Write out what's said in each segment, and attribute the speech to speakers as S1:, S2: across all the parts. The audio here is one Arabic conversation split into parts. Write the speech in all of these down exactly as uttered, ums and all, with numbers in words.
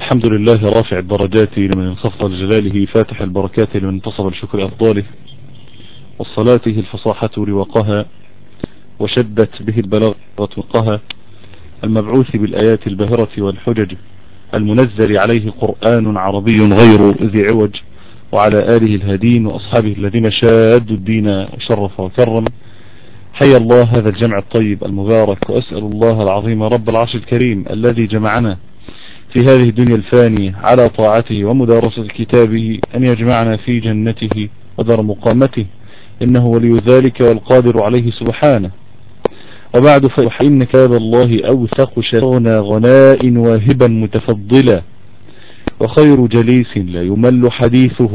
S1: الحمد لله رافع الدرجات لمن انخفض لجلاله فاتح البركات لمن انتصب لشكر أفضاله، والصلاته الفصاحة روقها وشدت به البلاغة وقها، المبعوث بالآيات الباهرة والحجج، المنزل عليه قرآن عربي غير ذي عوج، وعلى آله الهادين وأصحابه الذين شادوا الدين وشرف وكرم. حي الله هذا الجمع الطيب المبارك، وأسأل الله العظيم رب العرش الكريم الذي جمعنا في هذه الدنيا الفانية على طاعته ومدارسة كتابه أن يجمعنا في جنته ودار مقامته، إنه ولي ذلك والقادر عليه سبحانه. وبعد، فإن كتاب الله أوثق شرنا غناء واهبا متفضلا، وخير جليس لا يمل حديثه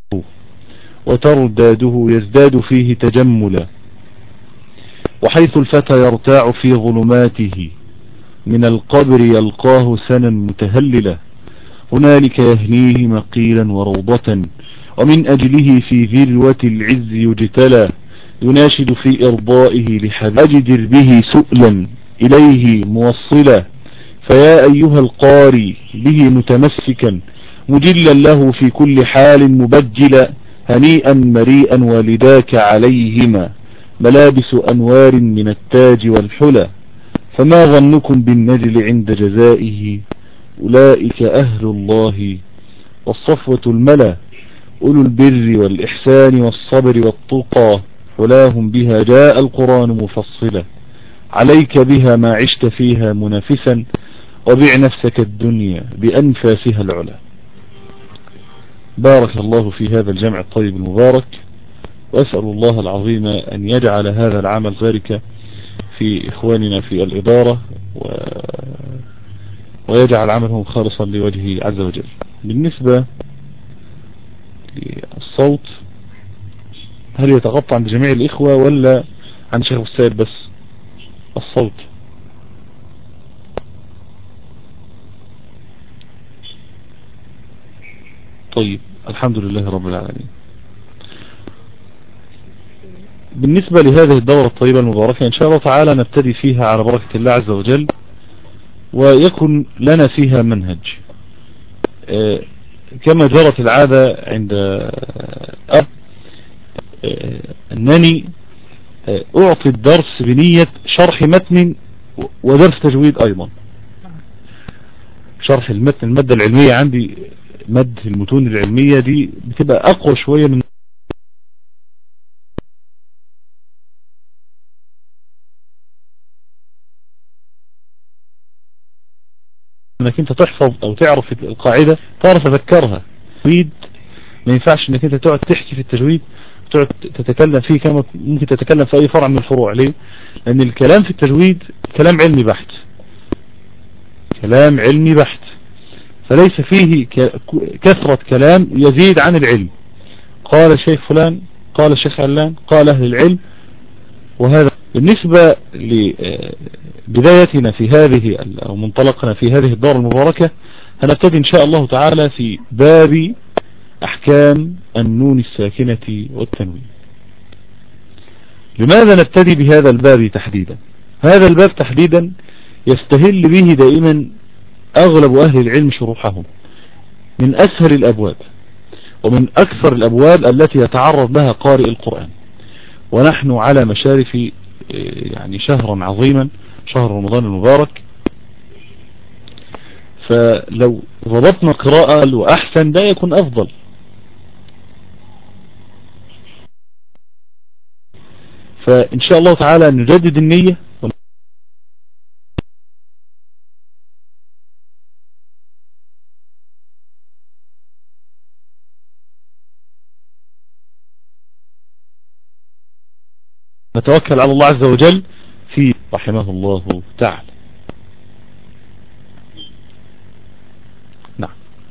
S1: وترداده يزداد فيه تجملا، وحيث الفتى يرتاع في ظلماته من القبر يلقاه سنا متهللا، هنالك يهنيه مقيلا وروضة، ومن أجله في ذروة العز يجتلى، يناشد في إرضائه لحبيبه أجدر به سؤلا إليه موصلا، فيا أيها القاري به متمسكا مجلا له في كل حال مبجلا، هنيئا مريئا والداك عليهما ملابس أنوار من التاج والحلى، فما ظنكم بالنجل عند جزائه أولئك أهل الله والصفوة الملا، أولو البر والإحسان والصبر والتقى، حلاهم بها جاء القرآن مفصلا، عليك بها ما عشت فيها منافسا، وبع نفسك الدنيا بأنفاسها العلا. بارك الله في هذا الجمع الطيب المبارك، وأسأل الله العظيم أن يجعل هذا العمل ذلك في إخواننا في الإدارة، و... ويجعل عملهم خالصا لوجهه عز وجل. بالنسبة للصوت، هل يتغطى عند جميع الإخوة ولا عند شيخ السيد بس الصوت؟ طيب، الحمد لله رب العالمين. بالنسبة لهذه الدورة الطيبة المباركة إن شاء الله تعالى نبتدي فيها على بركة الله عز وجل، ويكون لنا فيها منهج كما جرت العادة عند أب أنني أعطي الدرس بنية شرح متن ودرس تجويد أيضا. شرح المتن، المادة العلمية عندي، مادة المتون العلمية دي بتبقى أقوى شوية من انك انت تحفظ او تعرف القاعدة تعرف تذكرها. تجويد ما ينفعش انك انت تقعد تحكي في التجويد وتقعد تتكلم فيه كما ممكن تتكلم في اي فرع من الفروع. ليه؟ لان الكلام في التجويد كلام علمي بحت، كلام علمي بحت، فليس فيه كثرة كلام يزيد عن العلم. قال الشيخ فلان، قال الشيخ علان، قال اهل العلم. وهذا بالنسبة لبدايتنا في هذه أو منطلقنا في هذه الدار المباركة، هنبتدي إن شاء الله تعالى في باب أحكام النون الساكنة والتنوين. لماذا نبتدي بهذا الباب تحديدا؟ هذا الباب تحديدا يستهل به دائما أغلب أهل العلم شروحهم، من أسهل الأبواب ومن أكثر الأبواب التي يتعرض لها قارئ القرآن، ونحن على مشارف يعني شهرا عظيما، شهر رمضان المبارك. فلو ضبطنا قراءة وأحسن ده يكون أفضل. فإن شاء الله تعالى نجدد النية نتوكل على الله عز وجل في رحمه الله تعالى. نعم.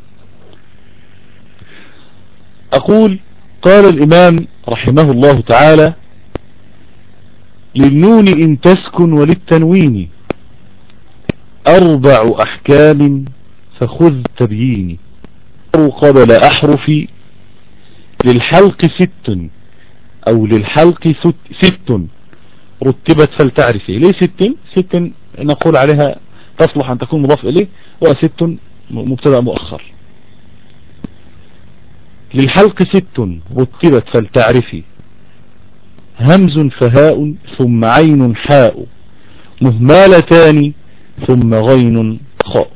S1: أقول قال الإمام رحمه الله تعالى: للنون إن تسكن وللتنوين أربع أحكام فخذ تبييني، قبل أحرف للحلق ست أو للحلق ست رتبت فلتعرفي. ليه ست؟ ست نقول عليها تصلح أن تكون مضاف إليه، وست مبتدأ مؤخر. للحلق ست رتبت فلتعرفي، همز فهاء ثم عين حاء، مهمالتان ثم غين خاء.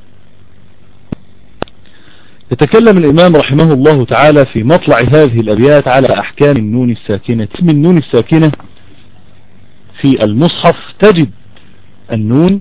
S1: يتكلم الإمام رحمه الله تعالى في مطلع هذه الأبيات على أحكام النون الساكنة. اسم النون الساكنة في المصحف تجد النون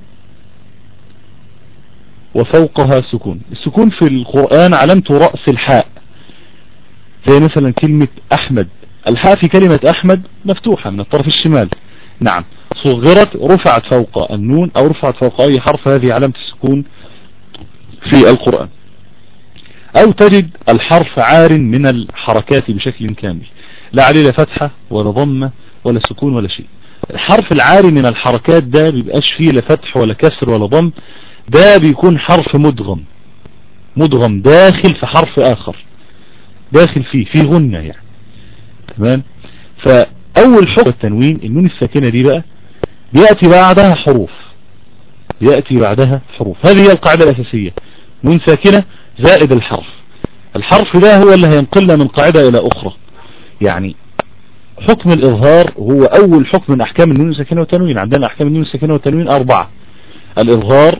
S1: وفوقها سكون. السكون في القرآن علامة رأس الحاء، زي مثلا كلمة أحمد، الحاء في كلمة أحمد مفتوحة من الطرف الشمال، نعم صغرت رفعت فوق النون أو رفعت فوق أي حرف، هذه علامة السكون في القرآن. أو تجد الحرف عار من الحركات بشكل كامل، لا عليه لا فتحة ولا ضمة ولا سكون ولا شيء. الحرف العاري من الحركات ده بيبقاش فيه لا فتح ولا كسر ولا ضم، ده بيكون حرف مدغم، مدغم داخل في حرف آخر، داخل فيه في غنة يعني، تمام. فأول حكم التنوين النون الساكنة دي بقى بيأتي بعدها حروف، بيأتي بعدها حروف. هذه هي القاعدة الأساسية، نون ساكنة زائد الحرف. الحرف ده هو اللي هينقلنا من قاعدة إلى أخرى. يعني حكم الإظهار هو أول حكم من أحكام النون الساكنة والتنوين. عندنا أحكام النون الساكنة والتنوين أربعة: الإظهار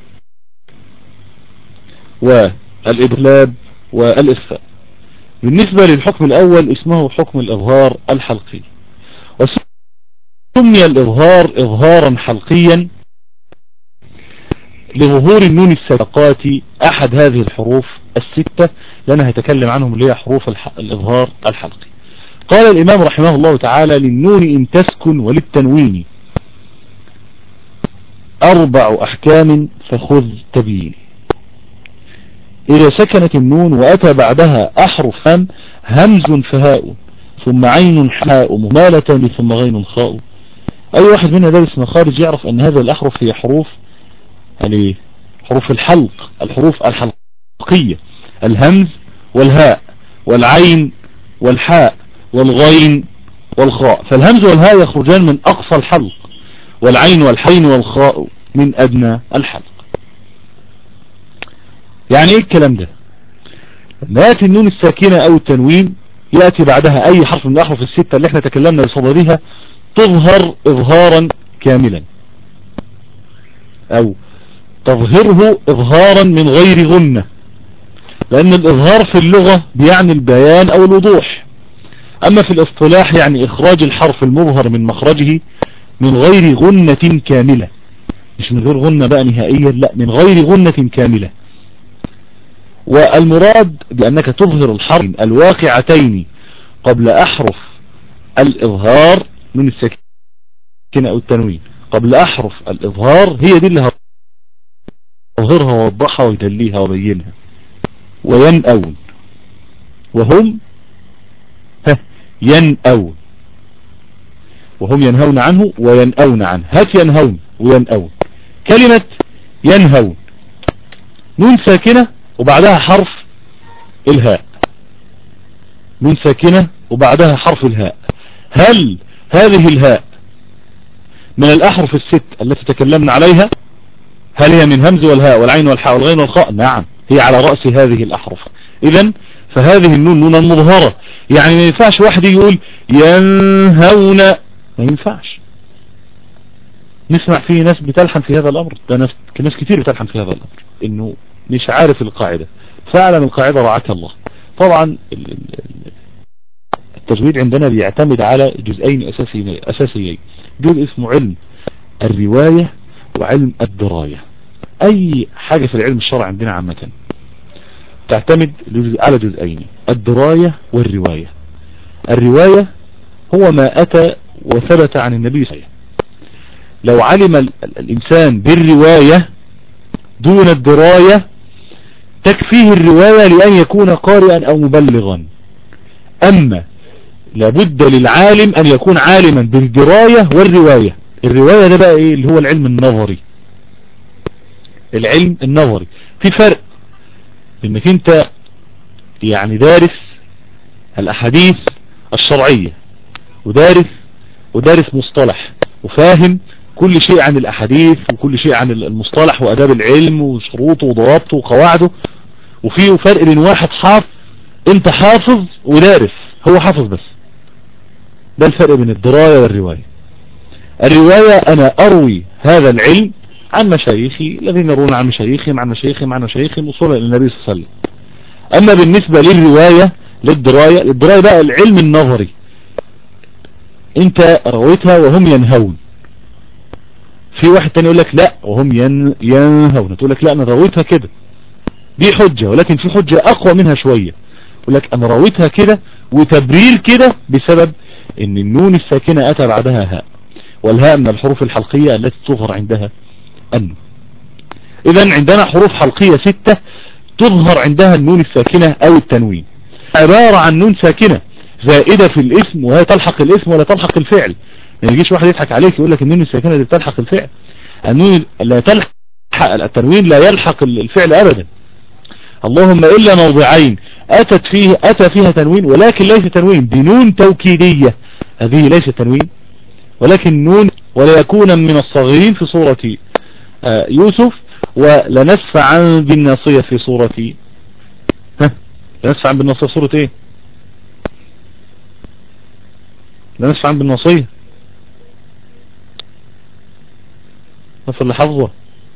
S1: والإدلاب والإخفاء. بالنسبة للحكم الأول اسمه حكم الإظهار الحلقي، وسمي الإظهار إظهارا حلقيا لظهور النون السابقات أحد هذه الحروف الستة لأنها هيتكلم عنهم اللي هي حروف الإظهار الحلقي. قال الإمام رحمه الله تعالى: للنون إن تسكن وللتنوين أربع أحكام فخذ تبيين. إذا سكنت النون وأتى بعدها أحرف هم همز فهاء ثم عين حاء مهمالة ثم غين خاء. أي واحد منا دارس مخارج يعرف أن هذه الأحرف هي حروف يعني حروف الحلق، الحروف الحلقية، الهمز والهاء والعين والحاء والغين والخاء. فالهمز والهاء يخرجان من أقصى الحلق، والعين والحين والخاء من أدنى الحلق. يعني ايه الكلام ده؟ لما يأتي النون الساكنة او التنوين يأتي بعدها اي حرف من الاحرف الستة اللي احنا تكلمنا بصددها تظهر اظهارا كاملا، او تظهره اظهارا من غير غنة، لان الاظهار في اللغة بيعني البيان او الوضوح، اما في الاصطلاح يعني اخراج الحرف المظهر من مخرجه من غير غنة كاملة، مش من غير غنة بقى نهائيا، لا من غير غنة كاملة. والمراد بأنك تظهر الحرف الواقعتين قبل أحرف الإظهار من الساكنة أو التنوين، قبل أحرف الإظهار هي دي اللي هظهرها ووضحها ويدليها وبينها. وينأون وهم ينأون، وهم ينهون عنه وينأون عنه. هات ينهون وينأون. كلمة ينهون نون ساكنة وبعدها حرف الهاء، نون ساكنة وبعدها حرف الهاء. هل هذه الهاء من الأحرف الست التي تكلمنا عليها؟ هل هي من همز والهاء والعين والحاء والغين والخاء؟ نعم، هي على رأس هذه الأحرف. إذن فهذه النون نون مظهرة، يعني ما ينفعش واحد يقول ينهون، ما ينفعش. نسمع فيه ناس بتلحن في هذا الأمر، ده ناس, ناس كتير بتلحن في هذا الأمر، إنه مش عارف القاعدة. فعلا القاعدة رعاك الله. طبعا التجويد عندنا بيعتمد على جزئين أساسيين أساسيين جزء اسمه علم الرواية وعلم الدراية. أي حاجة في العلم الشرعي عندنا عامة تعتمد على جزئين: الدراية والرواية. الرواية هو ما أتى وثبت عن النبي صلى الله عليه وسلم. لو علم الإنسان بالرواية دون الدراية تكفيه الرواية لأن يكون قارئا أو مبلغا. أما لابد للعالم أن يكون عالما بالدراية والرواية. الرواية ده بقى إيه؟ اللي هو العلم النظري. العلم النظري في فرق بأنك أنت يعني دارس الأحاديث الشرعية ودارس ودارس مصطلح وفاهم كل شيء عن الأحاديث وكل شيء عن المصطلح وأداب العلم وشروطه وضوابطه وقواعده، وفيه فرق بين واحد حافظ، انت حافظ ودارس، هو حافظ بس. ده الفرق بين الدراية والرواية. الرواية أنا أروي هذا العلم عن مشايخي الذين يرون عن مشايخهم عن مشايخهم عن مشايخهم وصولا إلى النبي صلى الله عليه وسلم. أما بالنسبة للرواية للدراية، الدراية بقى العلم النظري، انت رويتها وهم ينهون. في واحد تاني يقول لك لا وهم ين... ينهون، تقول لك لا انا رويتها كده، دي حجة، ولكن في حجة اقوى منها شوية، يقول لك انا رويتها كده وتبرير كده بسبب ان النون الساكنة اتى بعدها هاء، والهاء من الحروف الحلقية التي تظهر عندها النون. اذا عندنا حروف حلقية ستة تظهر عندها النون الساكنة او التنوين، عبارة عن نون ساكنة زائدة في الاسم وهي تلحق الاسم ولا تلحق الفعل. ما يجيش واحد يضحك عليك يقول لك النون الساكنة اللي بتلحق الفعل، النون لا تلحق التنوين، لا يلحق الفعل ابدا، اللهم الا موضعين اتت فيه اتى فيها تنوين ولكن ليس تنوين، بنون توكيدية، هذه ليس تنوين ولكن نون. ولا يكون من الصغيرين في سورة يوسف، ولنسفعا بالناصية في سورة ها لنسفعا بالناصية في سورة ايه؟ لنسفعا بالناصية نصر اللي حفظه.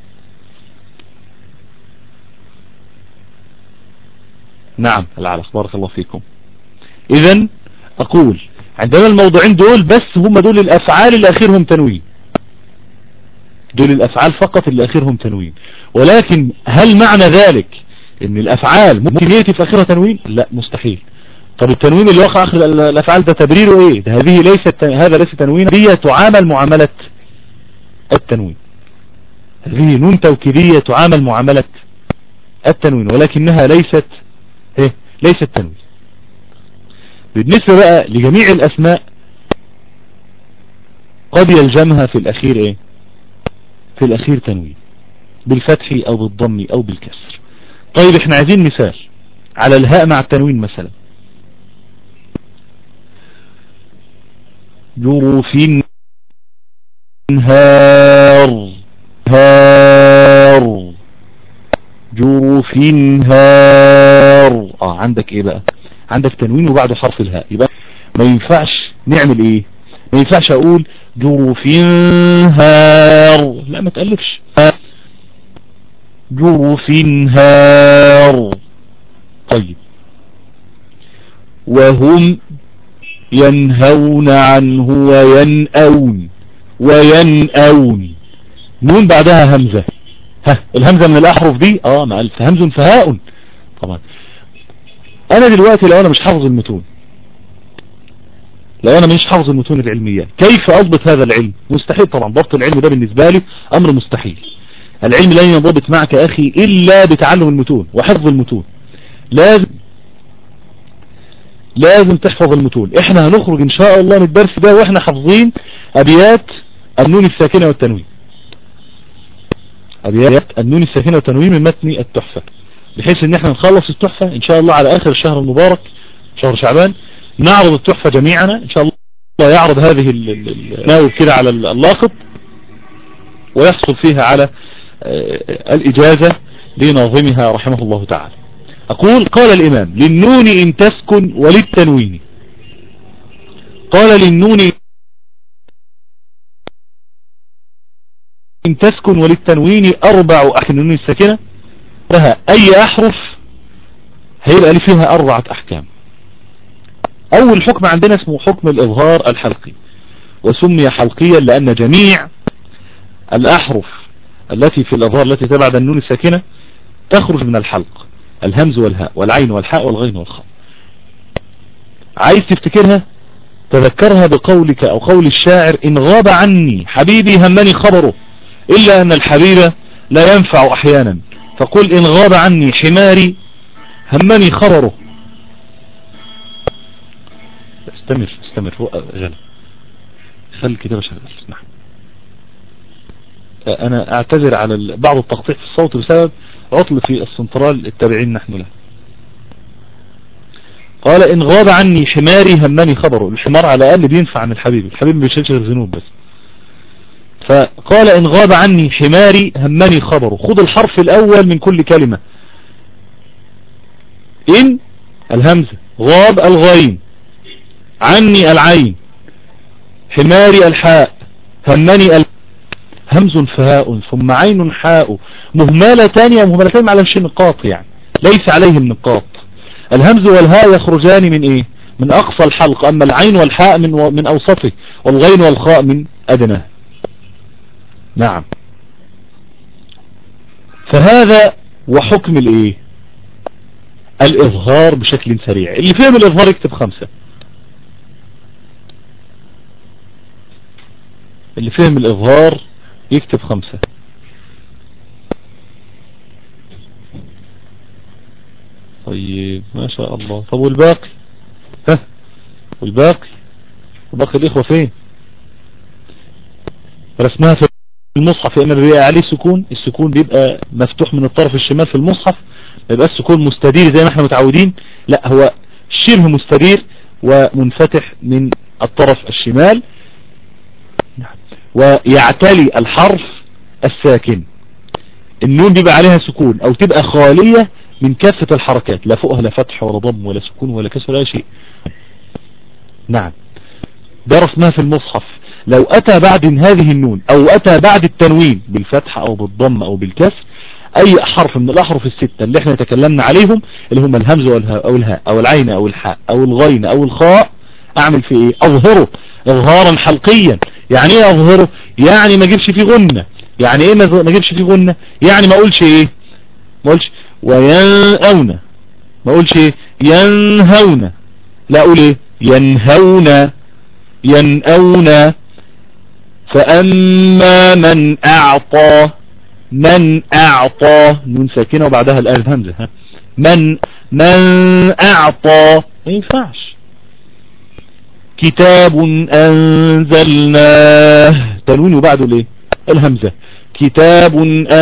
S1: نعم العلق، بارك الله فيكم. اذا اقول عندنا الموضوعين دول بس، هم دول الافعال اللي اخرهم تنوين، دول الافعال فقط اللي اخرهم تنوين. ولكن هل معنى ذلك ان الافعال ممكن يأتي في اخرها تنوين؟ لا مستحيل. طب التنوين اللي وقع اخر الافعال ده تبريره ايه؟ ده هذه ليست، هذا ليس تنوين، هي تعامل معاملة التنوين، هذه نون توكيدية تعامل معاملة التنوين، ولكنها ليست ايه؟ ليست تنوين. بالنسبة بقى لجميع الاسماء قد يلجمها في الاخير ايه؟ في الاخير تنوين بالفتح او بالضم او بالكسر. طيب احنا عايزين مثال على الهاء مع التنوين مثلا. جرف هار هار جرف هار. اه عندك ايه بقى؟ عندك تنوين وبعده حرف الهاء، يبقى ما ينفعش نعمل ايه؟ ما ينفعش اقول جرف هار، لا ما تقلبش، جرف هار. طيب وهم ينهون عنه وينأون وينأون، نون بعدها همزة، ها الهمزة من الأحرف دي اه مع همز فهاء. طبعا انا دلوقتي لو انا مش حافظ المتون، لو انا مش حافظ المتون العلمية، كيف اضبط هذا العلم؟ مستحيل طبعا، ضبط العلم ده بالنسبة لي امر مستحيل. العلم لن ينضبط معك اخي الا بتعلم المتون وحفظ المتون، لازم لازم تحفظ المتون. احنا هنخرج ان شاء الله من الدرس ده واحنا حافظين ابيات النون الساكنة والتنوين، ابيات النون الساكنة والتنوين من متن التحفة، بحيث ان احنا نخلص التحفة ان شاء الله على اخر الشهر المبارك شهر شعبان، نعرض التحفة جميعنا ان شاء الله، يعرض هذه الناوب كده على اللاقط ويحصل فيها على الاجازة لناظمها رحمه الله تعالى. أقول قال الإمام للنون إن تسكن وللتنوين، قال للنون إن تسكن وللتنوين أربع أحكام. النون الساكنة لها أي أحرف هيبقى لي فيها أربعة أحكام. أول حكم عندنا اسمه حكم الإظهار الحلقي، وسمي حلقيا لأن جميع الأحرف التي في الإظهار التي تبعد النون الساكنة تخرج من الحلق، الهمز والهاء والعين والحاء والغين والخاء. عايز تفتكرها تذكرها بقولك او قول الشاعر إن غاب عني حبيبي همني خبره إلا أن الحبيب لا ينفع أحيانا، فقل إن غاب عني حماري همني خبره. استمر استمر غلط، خل كده شغال. نعم أنا أعتذر على بعض التقطيع في الصوت بسبب عطل في السنترال التابعين نحن له. قال إن غاب عني حماري همني خبره، الحمار على الأقل بينفع عن الحبيب، الحبيب ما بيشيلش غير ذنوب بس. فقال إن غاب عني حماري همني خبره. خذ الحرف الأول من كل كلمة. إن الهمزة، غاب الغين، عني العين، حماري الحاء، همني ال... همز فهاء ثم عين حاء مهملتان ومهملتان على مش نقاط، يعني ليس عليهم نقاط. الهمز والهاء يخرجان من ايه؟ من اقصى الحلق، اما العين والحاء من و... من اوسطه، والغين والخاء من ادناه. نعم. فهذا وحكم الايه؟ الاظهار بشكل سريع. اللي فهم الاظهار يكتب خمسة. اللي فهم الاظهار يكتب خمسة. طيب ما شاء الله. طب والباقي؟ ها والباقي؟ وباقي الاخوة فين؟ رسمها في المصحف. اما بيبقى عليه سكون، السكون بيبقى مفتوح من الطرف الشمال في المصحف، ما يبقاش سكون مستدير زي ما احنا متعودين، لا هو شبه مستدير ومنفتح من الطرف الشمال، ويعتلي الحرف الساكن. النون بيبقى عليها سكون او تبقى خالية من كافة الحركات، لا فوقها لا فتح ولا ضم ولا سكون ولا كسر ولا شيء. نعم. ده رسمها في المصحف. لو اتى بعد هذه النون او اتى بعد التنوين بالفتح او بالضم او بالكسر اي حرف من الاحرف الستة اللي احنا تكلمنا عليهم، اللي هم الهمز والهاء او الهاء او العين او الحاء او الغين او الخاء، اعمل في ايه؟ اظهره اظهارا حلقيا. يعني ايه اظهره؟ يعني ما اجيبش فيه غنة. يعني ايه ما اجيبش فيه غنة؟ يعني ما اقولش ايه؟ ما اقولش وينأون، ما اقولش ايه ينهون، لا اقول ايه ينهون ينأون. فأما من أعطى، من أعطى نون ساكنة وبعدها الألف همزة. ها من من أعطى ما ينفعش. كتاب أنزلناه تنوين وبعده ليه الهمزة. كتاب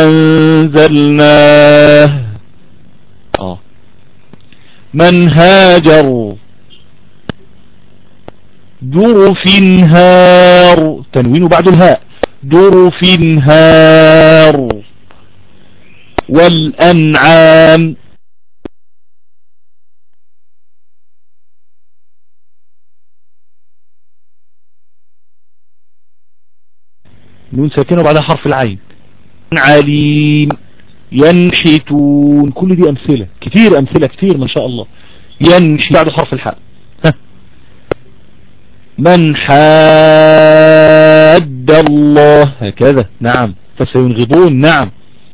S1: أنزلناه. آه من هاجر، جرف هار تنوين بعد الهاء، جرف هار. والأنعام نون ساكنة وبعدها حرف العين. عليم، ينحتون. كل دي أمثلة كتير، أمثلة كتير ما شاء الله. ينحت بعد حرف الحاء. من حاد الله هكذا. نعم. فسينغضون. نعم.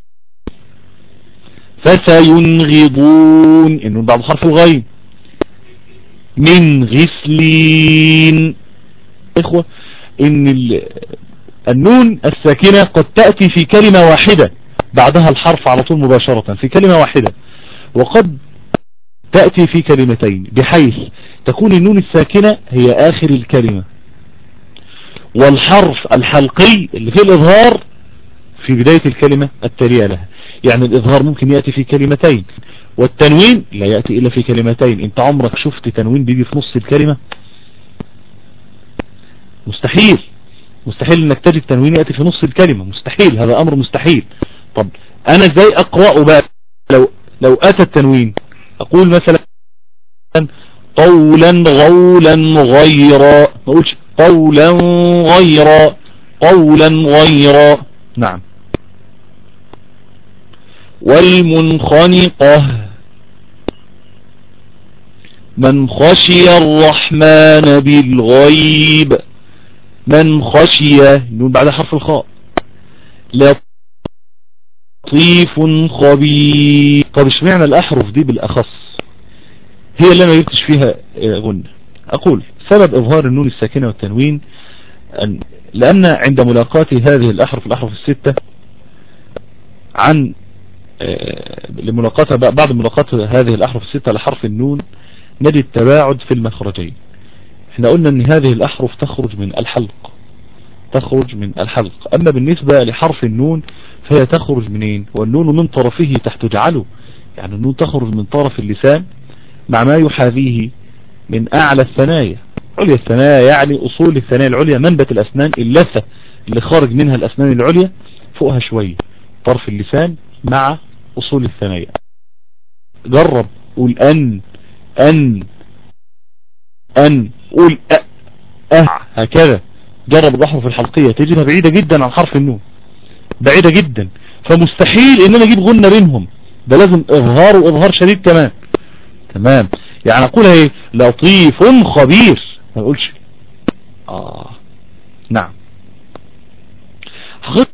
S1: فسينغضون إنه بعد حرف الغين. من غسلين. إخوة إن النون الساكنة قد تأتي في كلمة واحدة بعدها الحرف على طول مباشرة في كلمة واحدة، وقد تأتي في كلمتين، بحيث تكون النون الساكنة هي آخر الكلمة، والحرف الحلقي اللي فيه الإظهار في بداية الكلمة التالية لها. يعني الإظهار ممكن يأتي في كلمتين، والتنوين لا يأتي إلا في كلمتين. انت عمرك شفت تنوين بيجي في نص الكلمة؟ مستحيل. مستحيل انك تجد تنوين يأتي في نص الكلمة، مستحيل، هذا امر مستحيل. طب انا ازاي اقرأه بقى لو لو اتى التنوين؟ اقول مثلا قولا غولا غيرا، ما اقولش قولا غيرا، قولا غيرا. نعم. والمنخنقة، من خشي الرحمن بالغيب، من خشي نون بعد حرف الخاء. لطيف خبير. طب اشمعنى الاحرف دي بالاخص هي اللي ما يكتش فيها غنة؟ اقول سبب اظهار النون الساكنة والتنوين أن لان عند ملاقاة هذه الاحرف الاحرف الستة عن لملاقاة بعد ملاقاة هذه الاحرف الستة لحرف النون نجد تباعد في المخرجين. احنا قلنا ان هذه الاحرف تخرج من الحلق، تخرج من الحلق. اما بالنسبة لحرف النون فهي تخرج منين؟ والنون من طرفه تحت جعله، يعني النون تخرج من طرف اللسان مع ما يحاذيه من اعلى الثنايا. عليا الثنايا يعني اصول الثنايا العليا، منبت الاسنان، اللثة اللي خارج منها الأسنان العليا فوقها شوية، طرف اللسان مع أصول الثنايا. جرب قول أن أن أن قول أ أه هكذا. جرب الأحرف الحلقية تجدها بعيدة جدا عن حرف النون، بعيدة جدا، فمستحيل ان انا اجيب غنة بينهم، ده لازم اظهار واظهار شديد كمان. تمام، يعني اقولها ايه؟ لطيف خبير، ما اقولش اه نعم. حقيقة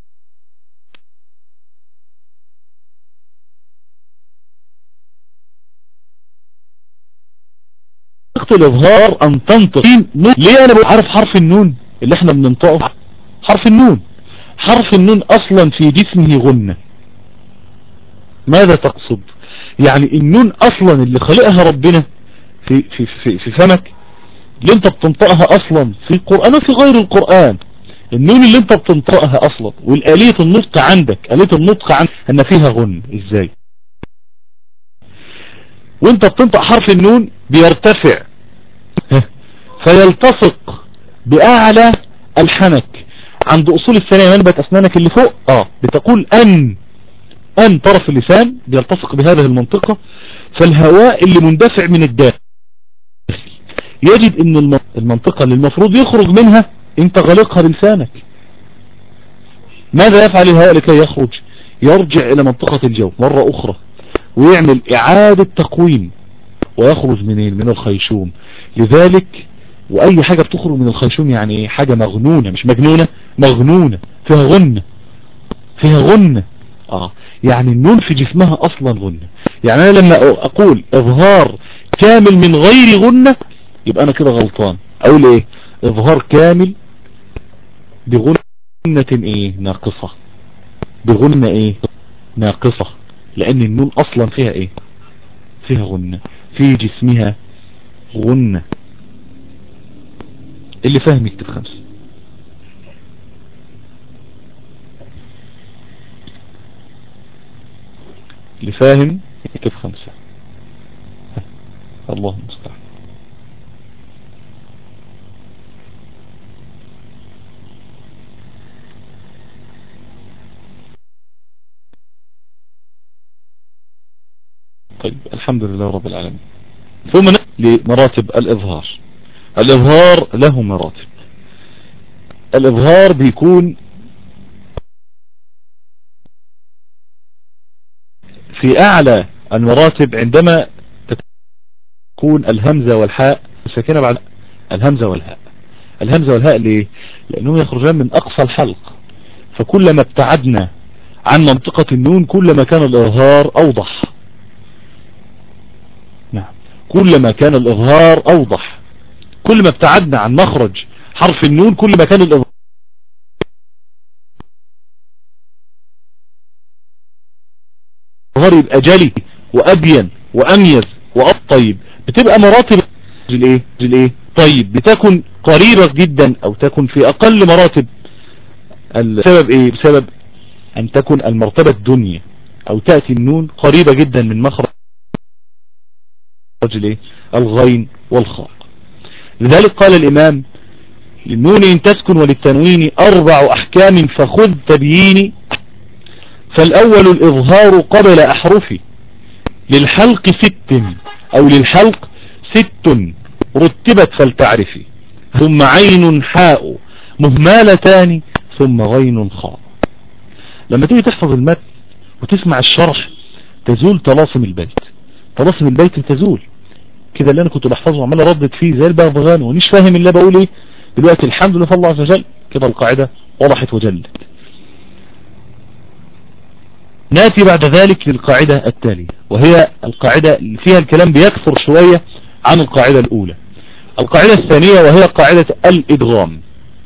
S1: الاظهار ان تنطق. ليه انا عارف حرف النون اللي احنا بننطقه؟ حرف النون، حرف النون اصلا في جسمه غنة. ماذا تقصد؟ يعني النون اصلا اللي خلقها ربنا في في في, في فمك، اللي انت بتنطقها اصلا في القرآن وفي غير القرآن، النون اللي انت بتنطقها اصلا والآلية النطق عندك، آلية النطق عندك ان فيها غن. ازاي؟ وانت بتنطق حرف النون بيرتفع فيلتصق باعلى الحنك عند اصول الثنايا، منبت اسنانك اللي فوق. اه بتقول ان ان طرف اللسان بيلتصق بهذه المنطقة، فالهواء اللي مندفع من الداخل يجد ان المنطقة اللي المفروض يخرج منها انت غلقها بلسانك. ماذا يفعل الهواء لكي يخرج؟ يرجع الى منطقة الجو مرة اخرى ويعمل اعادة تقويم ويخرج منين؟ من الخيشوم. لذلك واي حاجة بتخرج من الخيشوم يعني حاجة مغنونة، مش مجنونة، مغنونة، فيها غنة، فيها غنة. اه يعني النون في جسمها اصلا غنة. يعني انا لما اقول اظهار كامل من غير غنة يبقى انا كده غلطان. اقول ايه؟ اظهار كامل بغنة ايه؟ ناقصة. بغنة ايه؟ ناقصة، لان النون اصلا فيها ايه؟ فيها غنة، في جسمها غنة. اللي فاهم يكتب خمسة. اللي فاهم يكتب خمسة. الله المستعان. طيب الحمد لله رب العالمين. ثم لمراتب الإظهار. الإظهار له مراتب. الإظهار بيكون في أعلى المراتب عندما تكون الهمزة والحاء ساكنة بعد الهمزة والهاء. الهمزة والهاء ليه؟ لأنهم يخرجان من أقصى الحلق، فكلما ابتعدنا عن منطقة النون كلما كان الإظهار أوضح. نعم، كلما كان الإظهار أوضح. كل ما ابتعدنا عن مخرج حرف النون كل ما كان الإظهار يبقى جلي وأبين وأميز وأطيب. بتبقى مراتب الايه الايه طيب بتكون قريبة جدا او تكون في اقل مراتب. السبب ايه؟ بسبب ان تكون المرتبة الدنيا او تأتي النون قريبة جدا من مخرج الايه الغين والخاء. لذلك قال الامام: للنون ان تسكن وللتنوين اربع احكام فخذ تبييني. فالاول الاظهار قبل احرفي للحلق ست او للحلق ست رتبت فلتعرفي، ثم عين حاء مهمالتان ثم غين خاء. لما تيجي تحفظ المتن وتسمع الشرح تزول طلاسم البيت. طلاسم البيت تزول كده. اللي انا كنت بحفظه وعمال اردد فيه زي البغبغان ونيش فاهم اللي بقول ايه دلوقتي. الحمد لله الله عز وجل كده القاعدة وضحت وجلت. ناتي بعد ذلك للقاعدة التالية، وهي القاعدة اللي فيها الكلام بيكثر شوية عن القاعدة الأولى. القاعدة الثانية وهي قاعدة الإدغام.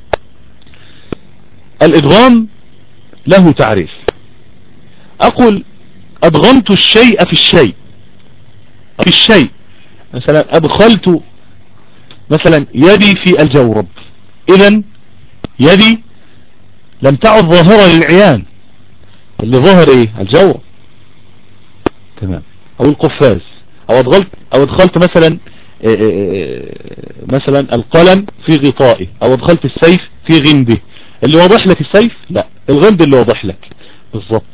S1: الإدغام له تعريف. أقول أدغمت الشيء في الشيء. في الشيء مثلا أدخلت مثلا يدي في الجورب، إذن يدي لم تعد ظاهرة للعيان، اللي ظهر ايه؟ الجورب. تمام. او القفاز. او ادخلت او ادخلت مثلا مثلا القلم في غطائه، او ادخلت السيف في غمده. اللي واضح لك السيف؟ لا، الغمد اللي واضح لك بالظبط.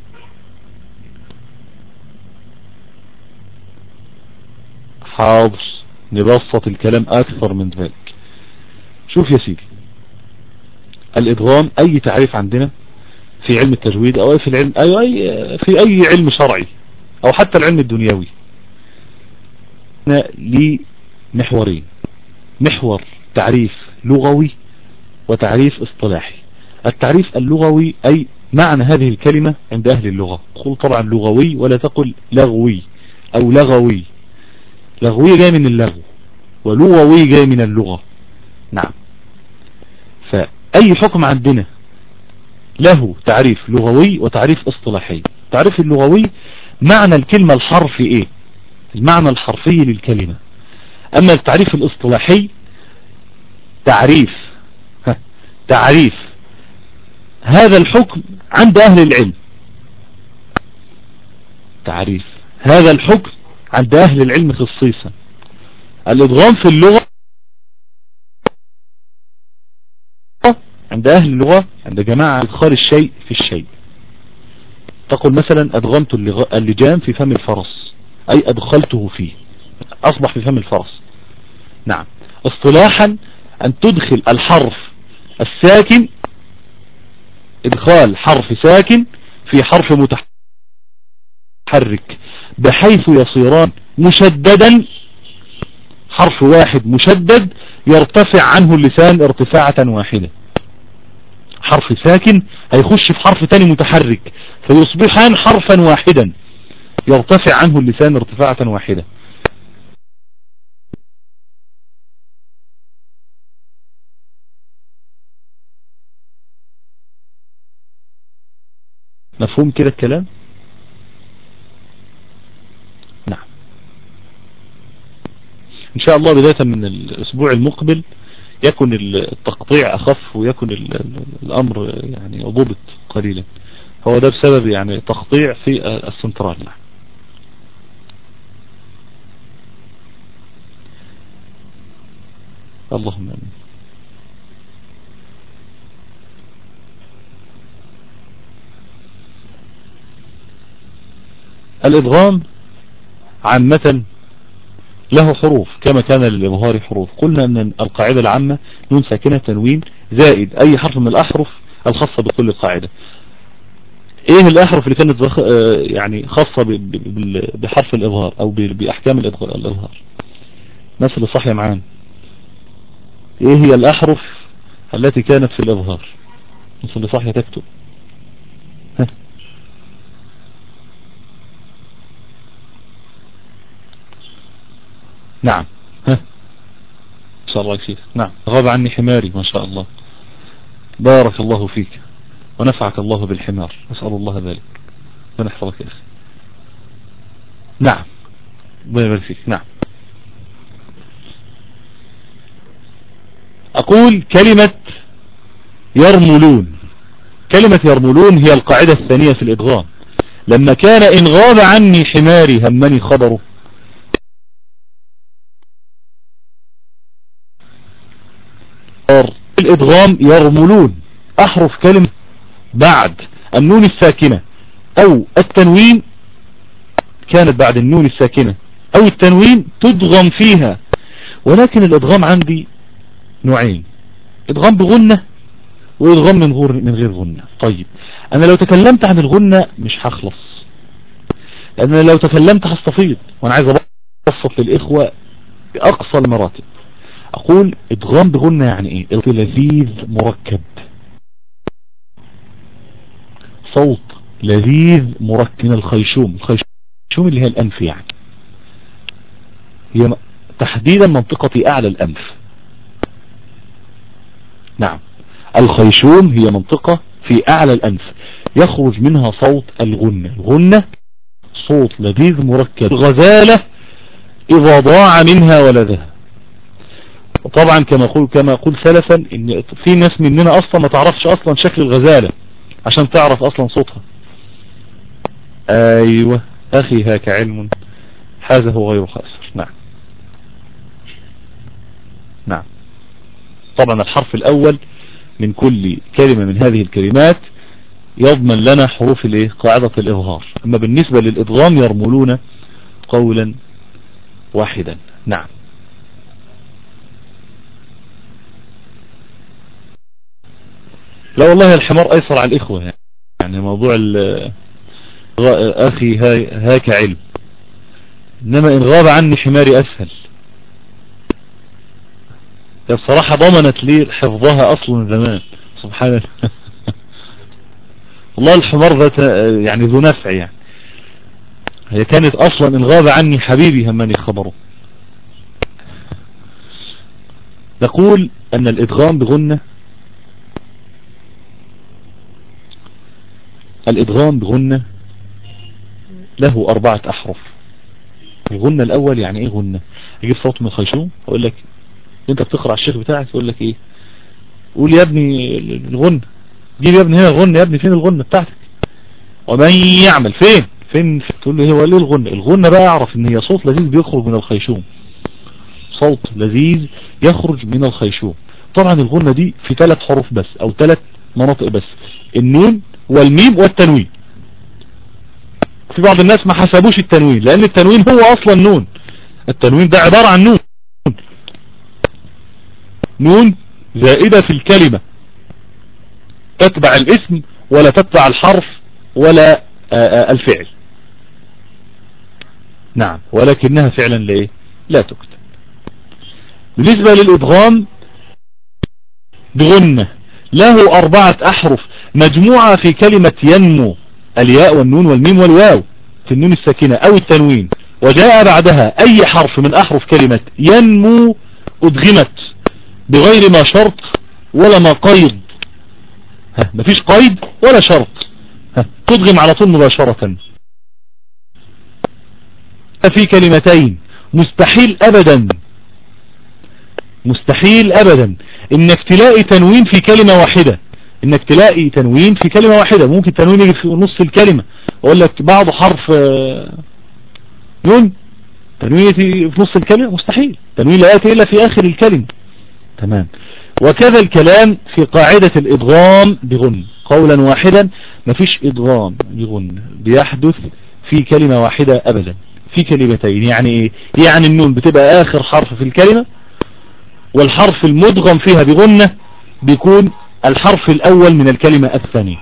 S1: حاضر، نبسط الكلام اكثر من ذلك. شوف يا سيدي، الادغام اي تعريف عندنا في علم التجويد او في العلم أي أي في اي علم شرعي او حتى العلم الدنيوي ليه محورين: محور تعريف لغوي وتعريف اصطلاحي. التعريف اللغوي اي معنى هذه الكلمة عند اهل اللغة، قل طبعا لغوي ولا تقل لغوي او لغوي. لغوي جاي من اللغو ولغوي جاي من اللغة. نعم، فأي حكم عندنا له تعريف لغوي وتعريف اصطلاحي. التعريف اللغوي معنى الكلمة الحرفي ايه، المعنى الحرفي للكلمة. اما التعريف الاصطلاحي تعريف تعريف هذا الحكم عند اهل العلم، تعريف هذا الحكم عند اهل العلم خصيصا. الادغام في اللغة عند اهل اللغة عند جماعة ادخال الشيء في الشيء. تقول مثلا ادغمت اللجام في فم الفرس، اي ادخلته فيه، اصبح في فم الفرس. نعم. اصطلاحا ان تدخل الحرف الساكن، ادخال حرف ساكن في حرف متحرك بحيث يصيران مشددا، حرف واحد مشدد يرتفع عنه اللسان ارتفاعة واحدة. حرف ساكن هيخش في حرف تاني متحرك فيصبحان حرفا واحدا يرتفع عنه اللسان ارتفاعة واحدة. مفهوم كده الكلام؟ نعم. ان شاء الله بداية من الاسبوع المقبل يكون التقطيع اخف ويكون الامر يعني ضبط قليلا. هو ده بسبب يعني تقطيع في السنترال. نعم. اللهم امين. الادغام عامة له حروف كما كان للإظهار حروف. قلنا أن القاعدة العامة نون ساكنة تنوين زائد أي حرف من الأحرف الخاصة بكل قاعدة. إيه الأحرف اللي كانت يعني خاصة بحرف الإظهار أو بأحكام الإظهار؟ الناس اللي صحية معانا، إيه هي الأحرف التي كانت في الإظهار؟ الناس اللي صحية تكتب. ها. نعم. ها. ما شاء الله كثير. نعم. غاب عني حماري ما شاء الله. بارك الله فيك ونفعك الله بالحمار، نسأل الله ذلك ونحفظك يا أخي. نعم. بارك فيك. نعم. أقول كلمة يرملون. كلمة يرملون هي القاعدة الثانية في الإدغام. لما كان إن غاب عني حماري همني خبره، الإدغام يرملون أحرف كلمة بعد النون الساكنة أو التنوين، كانت بعد النون الساكنة أو التنوين تدغم فيها. ولكن الإدغام عندي نوعين: إدغام بغنة وإدغام من غير من غير غنة. طيب أنا لو تكلمت عن الغنة مش هخلص، لأن لو تكلمت هستفيض وأنا عايز أبسط للإخوة بأقصى المراتب. أقول إدغام بغنة يعني إيه؟ لذيذ مركب، صوت لذيذ مركب. الخيشوم، الخيشوم اللي هي الأنف، يعني هي تحديدا منطقة أعلى الأنف. نعم، الخيشوم هي منطقة في أعلى الأنف يخرج منها صوت الغنة. الغنة صوت لذيذ مركب، غزالة إذا ضاع منها ولدها. وطبعا كما أقول كما أقول سلفا إن في ناس مننا أصلا ما تعرفش أصلا شكل الغزالة عشان تعرف أصلا صوتها. أيوة أخي هاك علم حازه غير خاسر. نعم. نعم. طبعا الحرف الأول من كل كلمة من هذه الكلمات يضمن لنا حروف الايه قاعدة الإظهار. أما بالنسبة للإدغام يرملون قولا واحدا. نعم. لا والله الحمار أيسر على الإخوة، يعني, يعني موضوع أخي هاك علم، إنما إن غاب عني حماري أسهل. الصراحة ضمنت لي حفظها أصلا زمان سبحان الله. والله الحمار ذات يعني ذو نفع، يعني هي كانت أصلا إن غاب عني حبيبي همني خبره. نقول أن الإدغام بغنة الإدغام بغنة له أربعة أحرف. الغنة الأول يعني إيه غنة؟ يجيب صوت من الخيشوم أقول لك أنت بتقرأ على الشيخ بتاعك يقول لك إيه؟ قول يا ابني الغنة، جيب يا ابني هنا الغنة، يا ابني فين الغنة بتاعتك؟ ومن يعمل فين فين تقول له هو ليه الغنة؟ الغنة بقى أعرف إن هي صوت لذيذ بيخرج من الخيشوم، صوت لذيذ يخرج من الخيشوم. طبعا الغنة دي في ثلاث حروف بس أو ثلاث مناطق بس، النون والميم والتنوين. في بعض الناس ما حسبوش التنوين، لأن التنوين هو أصلا نون. التنوين ده عبارة عن نون، نون زائدة في الكلمة تتبع الاسم ولا تتبع الحرف ولا الفعل. نعم، ولكنها فعلا ليه لا تكتب. بالنسبة للإدغام بغنة له أربعة أحرف مجموعة في كلمة ينمو، الياء والنون والميم والواو في النون الساكنة أو التنوين، وجاء بعدها أي حرف من أحرف كلمة ينمو أدغمت بغير ما شرط ولا ما قيد. ها مفيش قيد ولا شرط، ها تدغم على طول مباشرة. في كلمتين مستحيل أبدا مستحيل أبدا إنك تلاقي تنوين في كلمة واحدة، إنك تلاقي تنوين في كلمة واحدة. ممكن تنوين يجي في نص الكلمة، أقول لك بعض حرف نون تنوين في نص الكلمة، مستحيل. تنوين لا يأتي إلا في آخر الكلمة. تمام. وكذا الكلام في قاعدة الإدغام بغن، قولا واحدا مفيش إدغام بغن بيحدث في كلمة واحدة أبدا، في كلمتين. يعني إيه؟ يعني النون بتبقى آخر حرف في الكلمة، والحرف المدغم فيها بغنة بيكون الحرف الأول من الكلمة الثانية.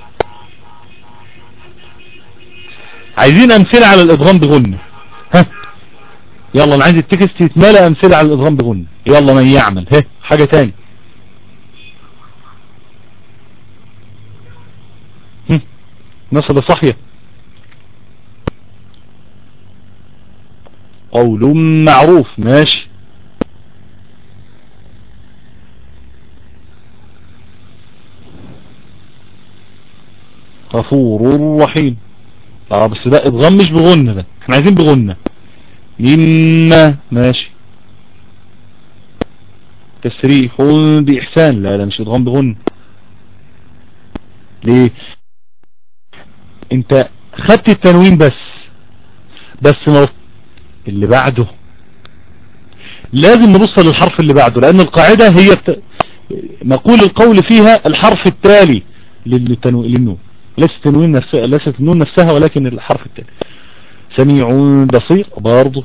S1: عايزين أمثلة على الإدغام بغنة؟ ها يلا أنا عايز التكست يتملى أمثلة على الإدغام بغنة. يلا من يعمل ها حاجة تاني. نصب صحية. قول معروف ماشي. غفور رحيم. اه بس ده ادغام مش بغنة، ده احنا عايزين بغنة. مما ماشي. تسريح بإحسان، لا لا مش ادغام بغنة. ليه؟ انت خدت التنوين بس بس مرت اللي بعده لازم نبص للحرف اللي بعده، لان القاعدة هي بت... مقول القول فيها الحرف التالي للنون، ليست التنوين نفسها، ليست النون نفسها ولكن الحرف التالي. سميع بصير برضه.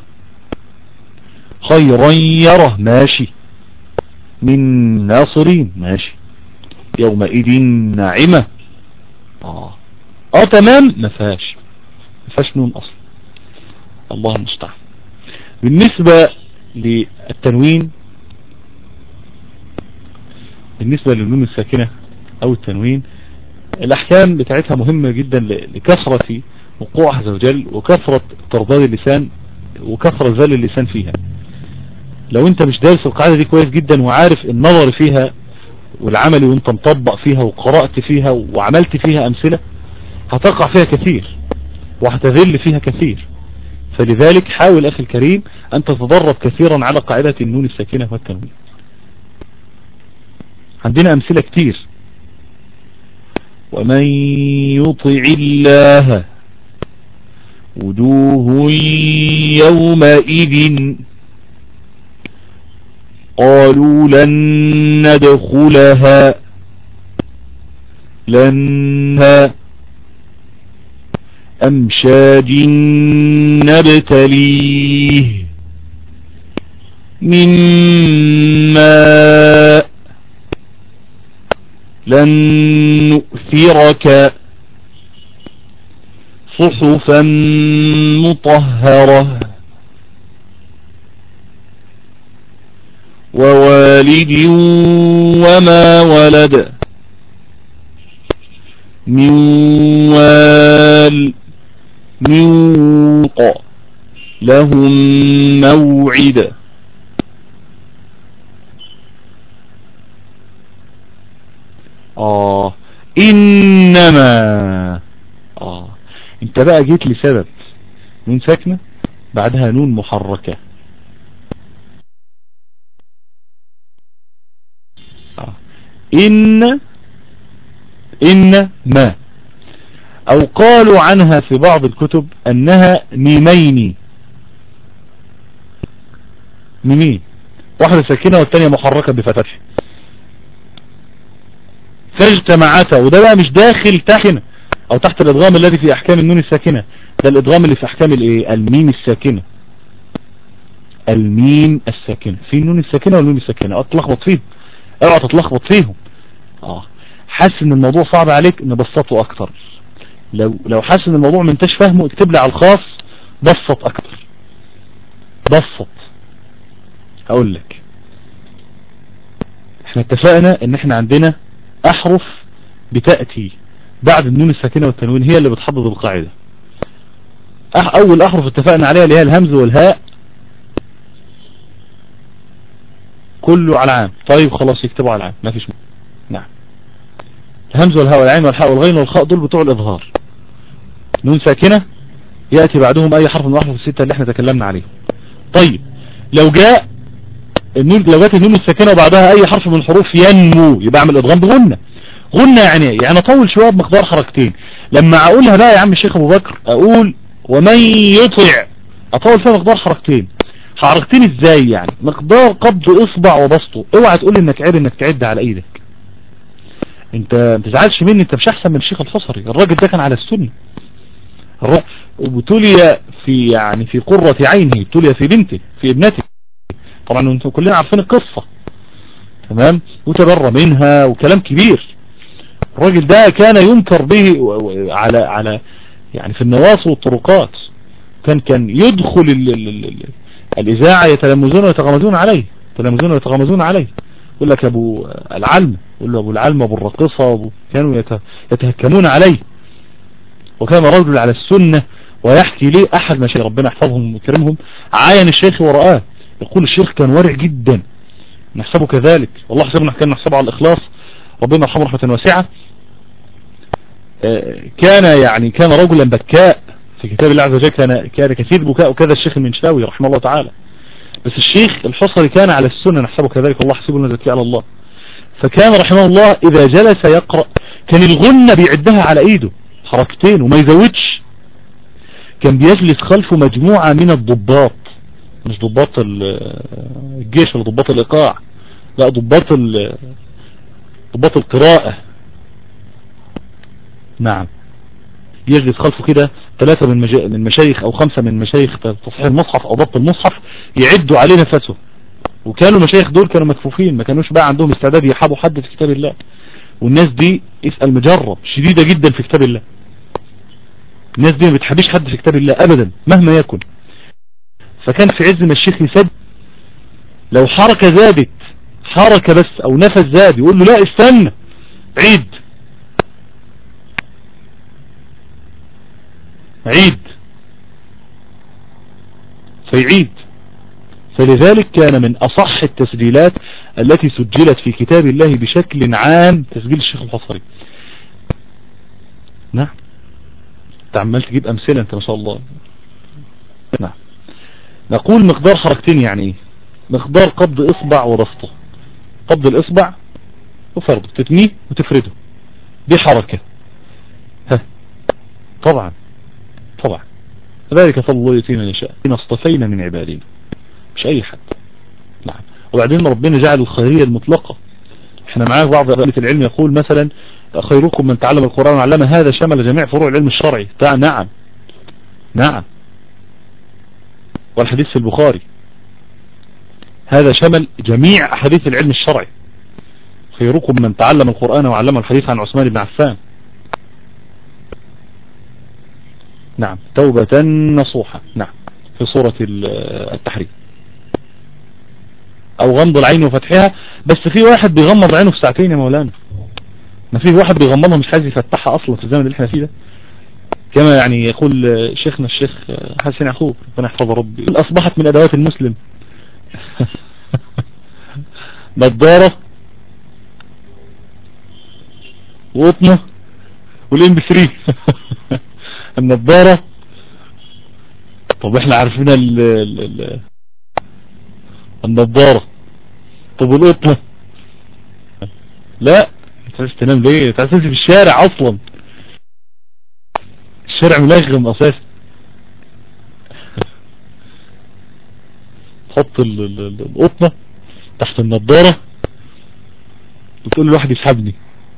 S1: خيرا يره ماشي. من ناصرين ماشي. يومئذ ناعمة اه اه تمام ما فيهاش ما فيهاش نون اصلا. الله المستعان. بالنسبة للتنوين، بالنسبة للنون الساكنة او التنوين، الاحكام بتاعتها مهمة جدا لكثرة وقوع عز وجل وكثرة ترداد اللسان وكثرة زل اللسان فيها. لو انت مش دارس القاعدة دي كويس جدا وعارف النظر فيها والعمل وانت مطبق فيها وقرأت فيها وعملت فيها امثلة، هتقع فيها كثير وهتذل فيها كثير. فلذلك حاول اخي الكريم ان تتدرب كثيرا على قاعدة النون الساكنة والتنوين. عندنا امثلة كتير. ومن يطع الله وجوه يومئذ قالوا لن ندخلها لنها أمشاج نبتليه من ماء لن نؤثرك صحفا مطهرة ووالد وما ولد من وال من وق لهم موعد آه إنما آه انت بقى جيت لسبب نون ساكنة بعدها نون محركة. آه. إن إن ما أو قالوا عنها في بعض الكتب أنها ميمين ميمين واحدة ساكنة والثانية محركة بفتح فاجتمعتا، وده بقى مش داخل تحت او تحت الادغام الذي في احكام النون الساكنة، ده الادغام اللي في احكام الايه الميم الساكنة. الميم الساكنة في النون الساكنة والنون الساكنة اتلخبط فيهم، اوعى تتلخبط فيهم. اه حاسس ان الموضوع صعب عليك نبسطه اكتر، لو لو حاسس ان الموضوع ما انتش فاهمه اكتب لي على الخاص بسط اكتر. بسط هقول لك، احنا اتفقنا ان احنا عندنا احرف بتأتي بعد النون الساكنة والتنوين هي اللي بتحدد القاعدة. أح اول احرف اتفقنا عليها اللي هي الهمز والهاء كله على عام. طيب خلاص يكتبوا على عام ما فيش مشكلة. نعم الهمز والهاء والعين والحاء والغين والخاء دول بتوع الاظهار، نون ساكنة يأتي بعدهم اي حرف من الاحرف الستة اللي احنا تكلمنا عليه. طيب لو جاء النون، لو جاءت النون الساكنة وبعدها اي حرف من الحروف ينمو يبقى اعمل ادغام بغنة. غنة يعني يعني اطول شوية بمقدار حركتين. لما اقولها بقى يا عم الشيخ ابو بكر اقول ومن يطع اطول فيها مقدار حركتين. حركتين ازاي يعني؟ مقدار قبض اصبع وبسطه. اوعى تقول انك عيب انك تعد على ايدك. انت ما تزعلش مني، انت مش احسن من الشيخ الحصري، الراجل ده كان على السنة وابتلي في يعني في قرة عينه، ابتلي في بنته في ابنته. طبعا انتم كلنا عارفين القصة تمام، وتبرى منها وكلام كبير. الراجل ده كان ينكر به على على يعني في النواصي والطرقات، كان كان يدخل ال ال ال الإذاعة يتلمذون ويتغمزون عليه، يتلمذون ويتغمزون عليه. يقول لك ابو العلم، يقول له ابو العلم ابو الرقصة، كانوا يتهكمون عليه. وكان رجل على السنة، ويحكي لي احد مشايخ ربنا يحفظهم ويكرمهم عاين الشيخ ورآه، يقول الشيخ كان ورع جدا، نحسبه كذلك والله حسبنا كان نحسبه على الإخلاص ربنا يرحمه رحمة واسعة. كان يعني كان رجلا بكاء في كتاب الله عز وجل، كان كان كثير بكاء، وكذا الشيخ المنشاوي رحمه الله تعالى. بس الشيخ الحصري كان على السنة نحسبه كذلك والله حسبنا ذكي على الله. فكان رحمه الله إذا جلس يقرأ كان الغنة بيعدها على ايده حركتين وما يزودش. كان بيجلس خلفه مجموعة من الضباط، مش ضباط الجيش ولا ضباط الإيقاع، لا ضباط ضباط القراءة. نعم يجلس خلفه كده ثلاثة من من مشايخ او خمسة من مشايخ تصحيح المصحف او ضبط المصحف يعدوا عليه نفسه. وكانوا المشايخ دول كانوا مكفوفين، ما كانوش بقى عندهم استعداد يحابوا حد في كتاب الله. والناس دي اسأل مجرب شديدة جدا في كتاب الله، الناس دي ما بتحبش حد في كتاب الله ابدا مهما يكن. فكان في عز ما الشيخ يسد لو حركة زادت حركة بس او نفس زاد يقول له لا استنى عيد عيد فيعيد. فلذلك كان من اصح التسجيلات التي سجلت في كتاب الله بشكل عام تسجيل الشيخ الحصري. نعم تعمل تجيب امثلة انت ما شاء الله. نعم نقول مقدار حركتين يعني ايه؟ مقدار قبض اصبع وبسطه، قبض الاصبع وفرده تتنيه وتفرده دي حركة. ها طبعا طبعا ذلك فضل الله يؤتيه من يشاء، إن اصطفينا من عبادنا مش اي حد. نعم وبعدين ربنا جعل الخيرية المطلقة. احنا معاك بعض أهل العلم يقول مثلا خيركم من تعلم القرآن وعلمه، هذا شمل جميع فروع العلم الشرعي. نعم نعم، والحديث في البخاري، هذا شمل جميع أحاديث العلم الشرعي. خيركم من تعلم القرآن وعلمه، الحديث عن عثمان بن عفان. نعم، توبة نصوحة. نعم، في سورة التحريم. او غمض العين وفتحها، بس في واحد بيغمض عينه في ساعتين يا مولانا، ما في واحد بيغمضها مش عايز يفتحها اصلا في الزمن اللي احنا فيه ده، كما يعني يقول شيخنا الشيخ حسين يعقوب ربنا يحفظه ربي، اصبحت من ادوات المسلم نظارة وقطنة والام بي ثلاثة النظارة. طب احنا عارفين ال ال النظارة، طب والقطنة؟ لا، انت عايز تنام ليه؟ انت عايز تمشي في الشارع اصلا، الشارع ملغم اساسا. تحط القطنة تحت النظارة وتقول لواحد يسحبني،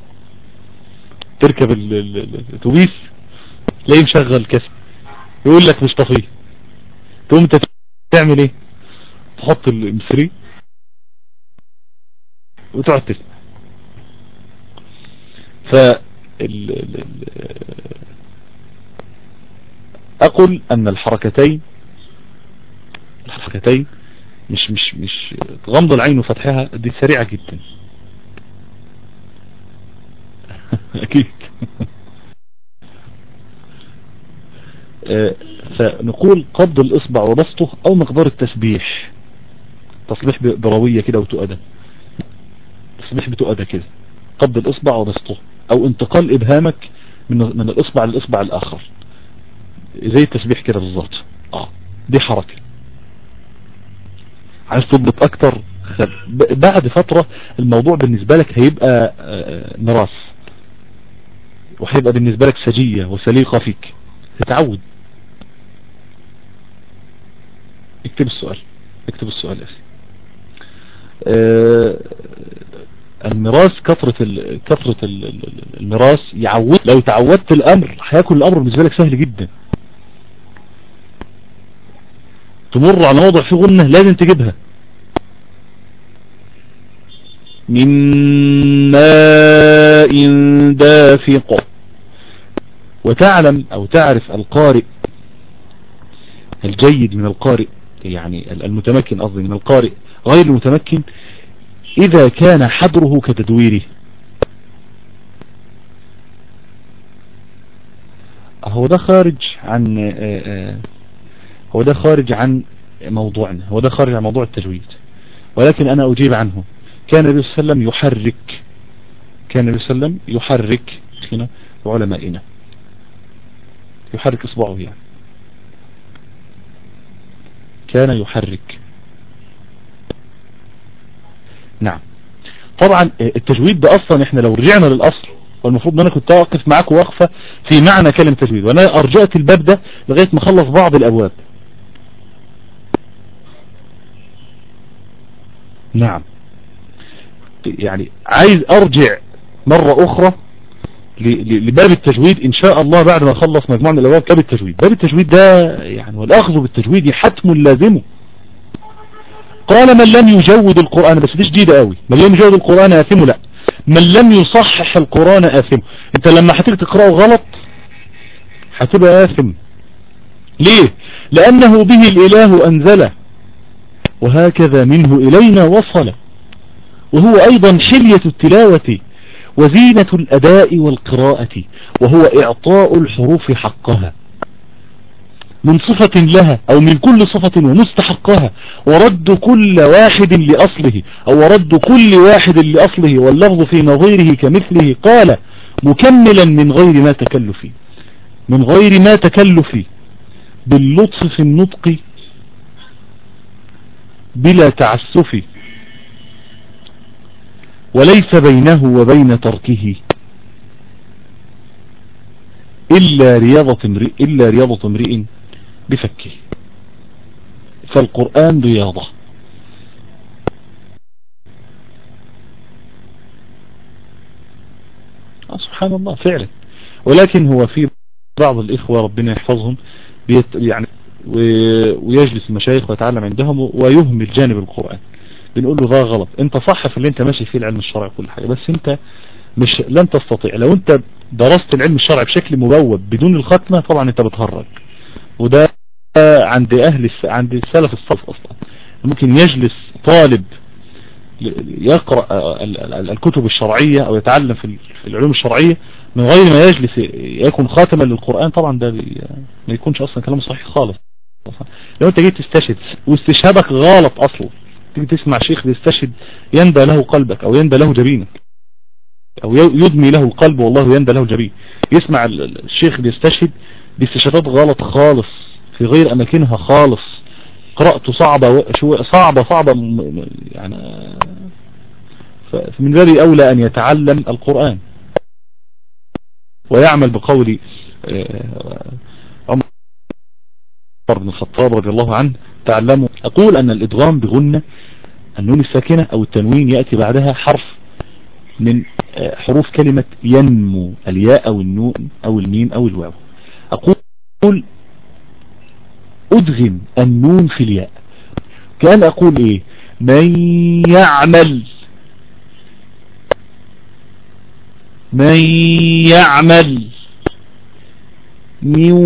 S1: تركب الاتوبيس تلاقيه مشغل كاسيت يقول لك مش طفيه، تقوم انت تعمل ايه؟ تحط الام ثلاثة وتقعد تسمع. ف اقول ان الحركتين الحركتين مش مش مش غمض العين وفتحها دي سريعة جدا اكيد. فنقول قبض الاصبع وبسطه او مقدار التسبيح، تصبيح بروية كده وتؤدى، تصبيح بتؤدى كده، قبض الاصبع وبسطه، او انتقال ابهامك من من الاصبع للاصبع الاخر زي التسبيح كده بالظبط. اه دي حركة. عايز تضبط اكتر بعد فترة الموضوع بالنسبة لك هيبقى نراس، وهيبقى بالنسبة لك سجية وسليقة فيك، تتعود. اكتب السؤال، اكتب السؤال يا اخي. آه المراس، كثرة ال... كثرة ال... المراس يعود، لو تعودت الامر هيكون الامر بالنسبة لك سهل جدا. تمر على موضع فيه غنة لازم تجيبها. من ماء دافق. وتعلم او تعرف القارئ الجيد من القارئ، يعني المتمكن قصدي من القارئ غير المتمكن، اذا كان حضره كتدويره. هو ده خارج عن هو ده خارج عن موضوعنا، هو ده خارج عن موضوع التجويد، ولكن انا اجيب عنه. كان النبي صلى الله عليه وسلم يحرك كان النبي صلى الله عليه وسلم يحرك هنا علمائنا، يحرك اصبعه يعني، كان يحرك. نعم طبعا التجويد ده اصلا احنا لو رجعنا للاصل، والمفروض ان انا كنت اقف معاك وقفة في معنى كلمة تجويد، وانا ارجعت الباب ده لغاية ما اخلص بعض الابواب. نعم يعني عايز ارجع مرة اخرى لباب التجويد ان شاء الله بعد ما اخلص مجموعة من الابواب. باب التجويد باب التجويد ده يعني والاخذ بالتجويد حتم لازمه. قال من لم يجود القرآن، بس دي شديدة قوي، من لم يجود القرآن آثمه، لا، من لم يصحح القرآن آثمه. انت لما هتيجي تقرأه غلط هتبقى آثم. ليه؟ لأنه به الإله أنزله، وهكذا منه إلينا وصل، وهو أيضا حلية التلاوة وزينة الأداء والقراءة، وهو إعطاء الحروف حقها من صفة لها أو من كل صفة ومستحقها، ورد كل واحد لأصله أو ورد كل واحد لأصله، واللفظ في نظيره كمثله. قال مكملا من غير ما تكلف، من غير ما تكلف، باللطف في النطق بلا تعسف، وليس بينه وبين تركه إلا رياضة امرئ إلا رياضة امرئ بفكه. فالقرآن رياضة. سبحان الله فعلا. ولكن هو في بعض الإخوة ربنا يحفظهم بيت يعني ويجلس المشايخ ويتعلم عندهم ويهمل جانب القرآن. بنقول له ده غلط، انت صح في اللي انت ماشي فيه العلم الشرعي كل حاجة، بس انت مش لن تستطيع. لو انت درست العلم الشرعي بشكل مبوب بدون الختمة طبعا انت بتهرج، وده عند اهل عند السلف الصالح اصلا. ممكن يجلس طالب يقرأ الكتب الشرعية او يتعلم في العلوم الشرعية من غير ما يجلس يكون خاتما للقرآن، طبعا ده ما يكونش اصلا كلام صحيح خالص. لو انت جيت تستشهد واستشهادك غلط اصلا، تيجي تسمع شيخ بيستشهد يندى له قلبك او يندى له جبينك او يدمي له القلب والله يندى له الجبين، يسمع الشيخ بيستشهد باستشهادات غلط خالص في غير اماكنها خالص، قراءته صعبة صعبة صعبة يعني. فمن باب اولى ان يتعلم القرآن ويعمل بقول عمر بن الخطاب رضي الله عنه تعلموا. اقول ان الادغام بغنة النون الساكنة او التنوين يأتي بعدها حرف من حروف كلمة ينمو، الياء او النون او الميم او الواو. اقول ادغم النون في الياء، كأن اقول ايه؟ من يعمل من يعمل من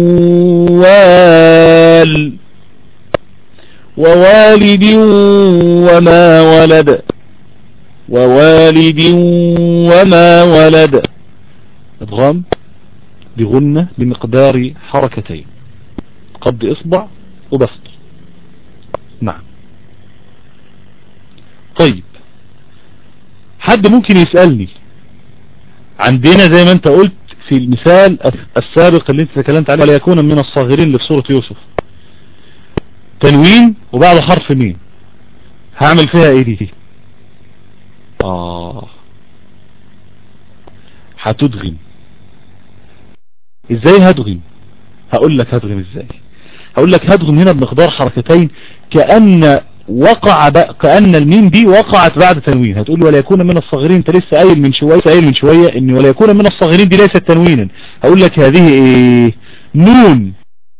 S1: وال ووالد وما ولد ووالد وما ولد. ادغام بغنة بمقدار حركتين، قبض اصبع وبسط. نعم. طيب حد ممكن يسألني، عندنا زي ما انت قلت في المثال السابق اللي انت تكلمت عليه ولا يكون من الصاغرين اللي في سورة يوسف، تنوين وبعد حرف ميم، هعمل فيها ايه دي؟ اه هتدغم. ازاي هدغم؟ هقول لك هدغم ازاي. هقول لك هدغم هنا بمقدار حركتين، كأن وقع كأن الميم دي وقعت بعد تنوين. هتقول لي ولا يكون من الصاغرين، انت لسه قايل من شويه قايل من شويه ان ولا يكون من الصاغرين دي ليست تنوينا. هقول لك هذه ايه؟ نون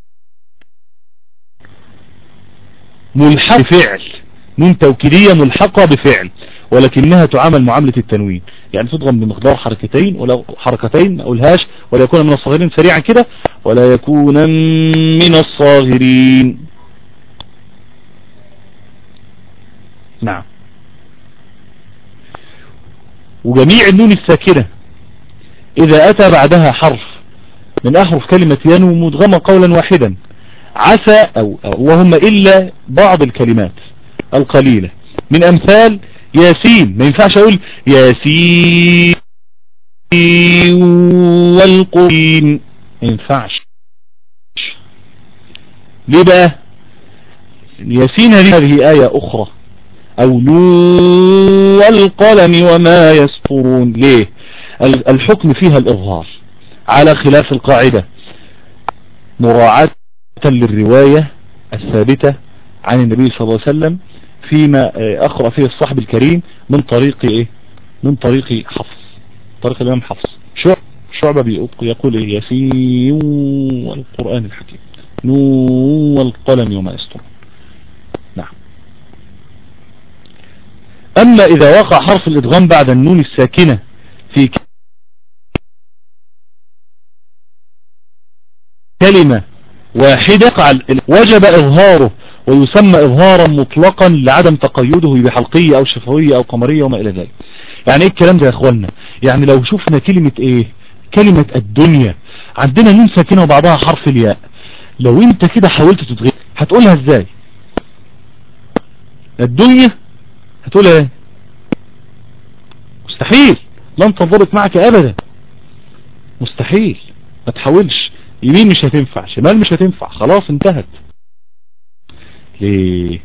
S1: ملحق بفعل، نون توكيدية ملحقة بفعل، ولكنها تعامل معاملة التنوين، يعني تضغم بمقدار حركتين ولو حركتين ما اقولهاش ولا يكون من الصاغرين سريعا كده، ولا يكون من الصاغرين. نعم. وجميع النون الساكنة إذا أتى بعدها حرف من أحرف كلمة ينو مدغمة قولا واحدا، عسى أو اللهم إلا بعض الكلمات القليلة من أمثال ياسين. ما ينفعش أقول ياسين والقرآن، ما ينفعش. ليه بقى؟ ياسين هذه آية أخرى، أو نون والقلم وما يسطرون. ليه؟ الحكم فيها الإظهار على خلاف القاعدة، مراعاة للرواية الثابتة عن النبي صلى الله عليه وسلم فيما أقرأ فيه الصحب الكريم من طريق إيه؟ من طريق حفص، طريق الإمام حفص. شعبة يقول إيه؟ ياسين والقرآن الحكيم، نون والقلم وما يسطرون. نعم. أما إذا وقع حرف الإدغام بعد النون الساكنة في كلمة واحدة وجب إظهاره، ويسمى إظهارا مطلقا لعدم تقيده بحلقية أو شفوية أو قمرية وما إلى ذلك. يعني إيه الكلام ده يا إخوانا؟ يعني لو شفنا كلمة إيه؟ كلمة الدنيا عندنا نون ساكنة وبعدها حرف الياء، لو أنت كده حاولت تتغير هتقولها إزاي؟ الدنيا هتقولها إيه؟ مستحيل، لن تنضبط معك أبدا، مستحيل. ما تحاولش، يمين مش هتنفع، شمال مش هتنفع، خلاص انتهت. ليه؟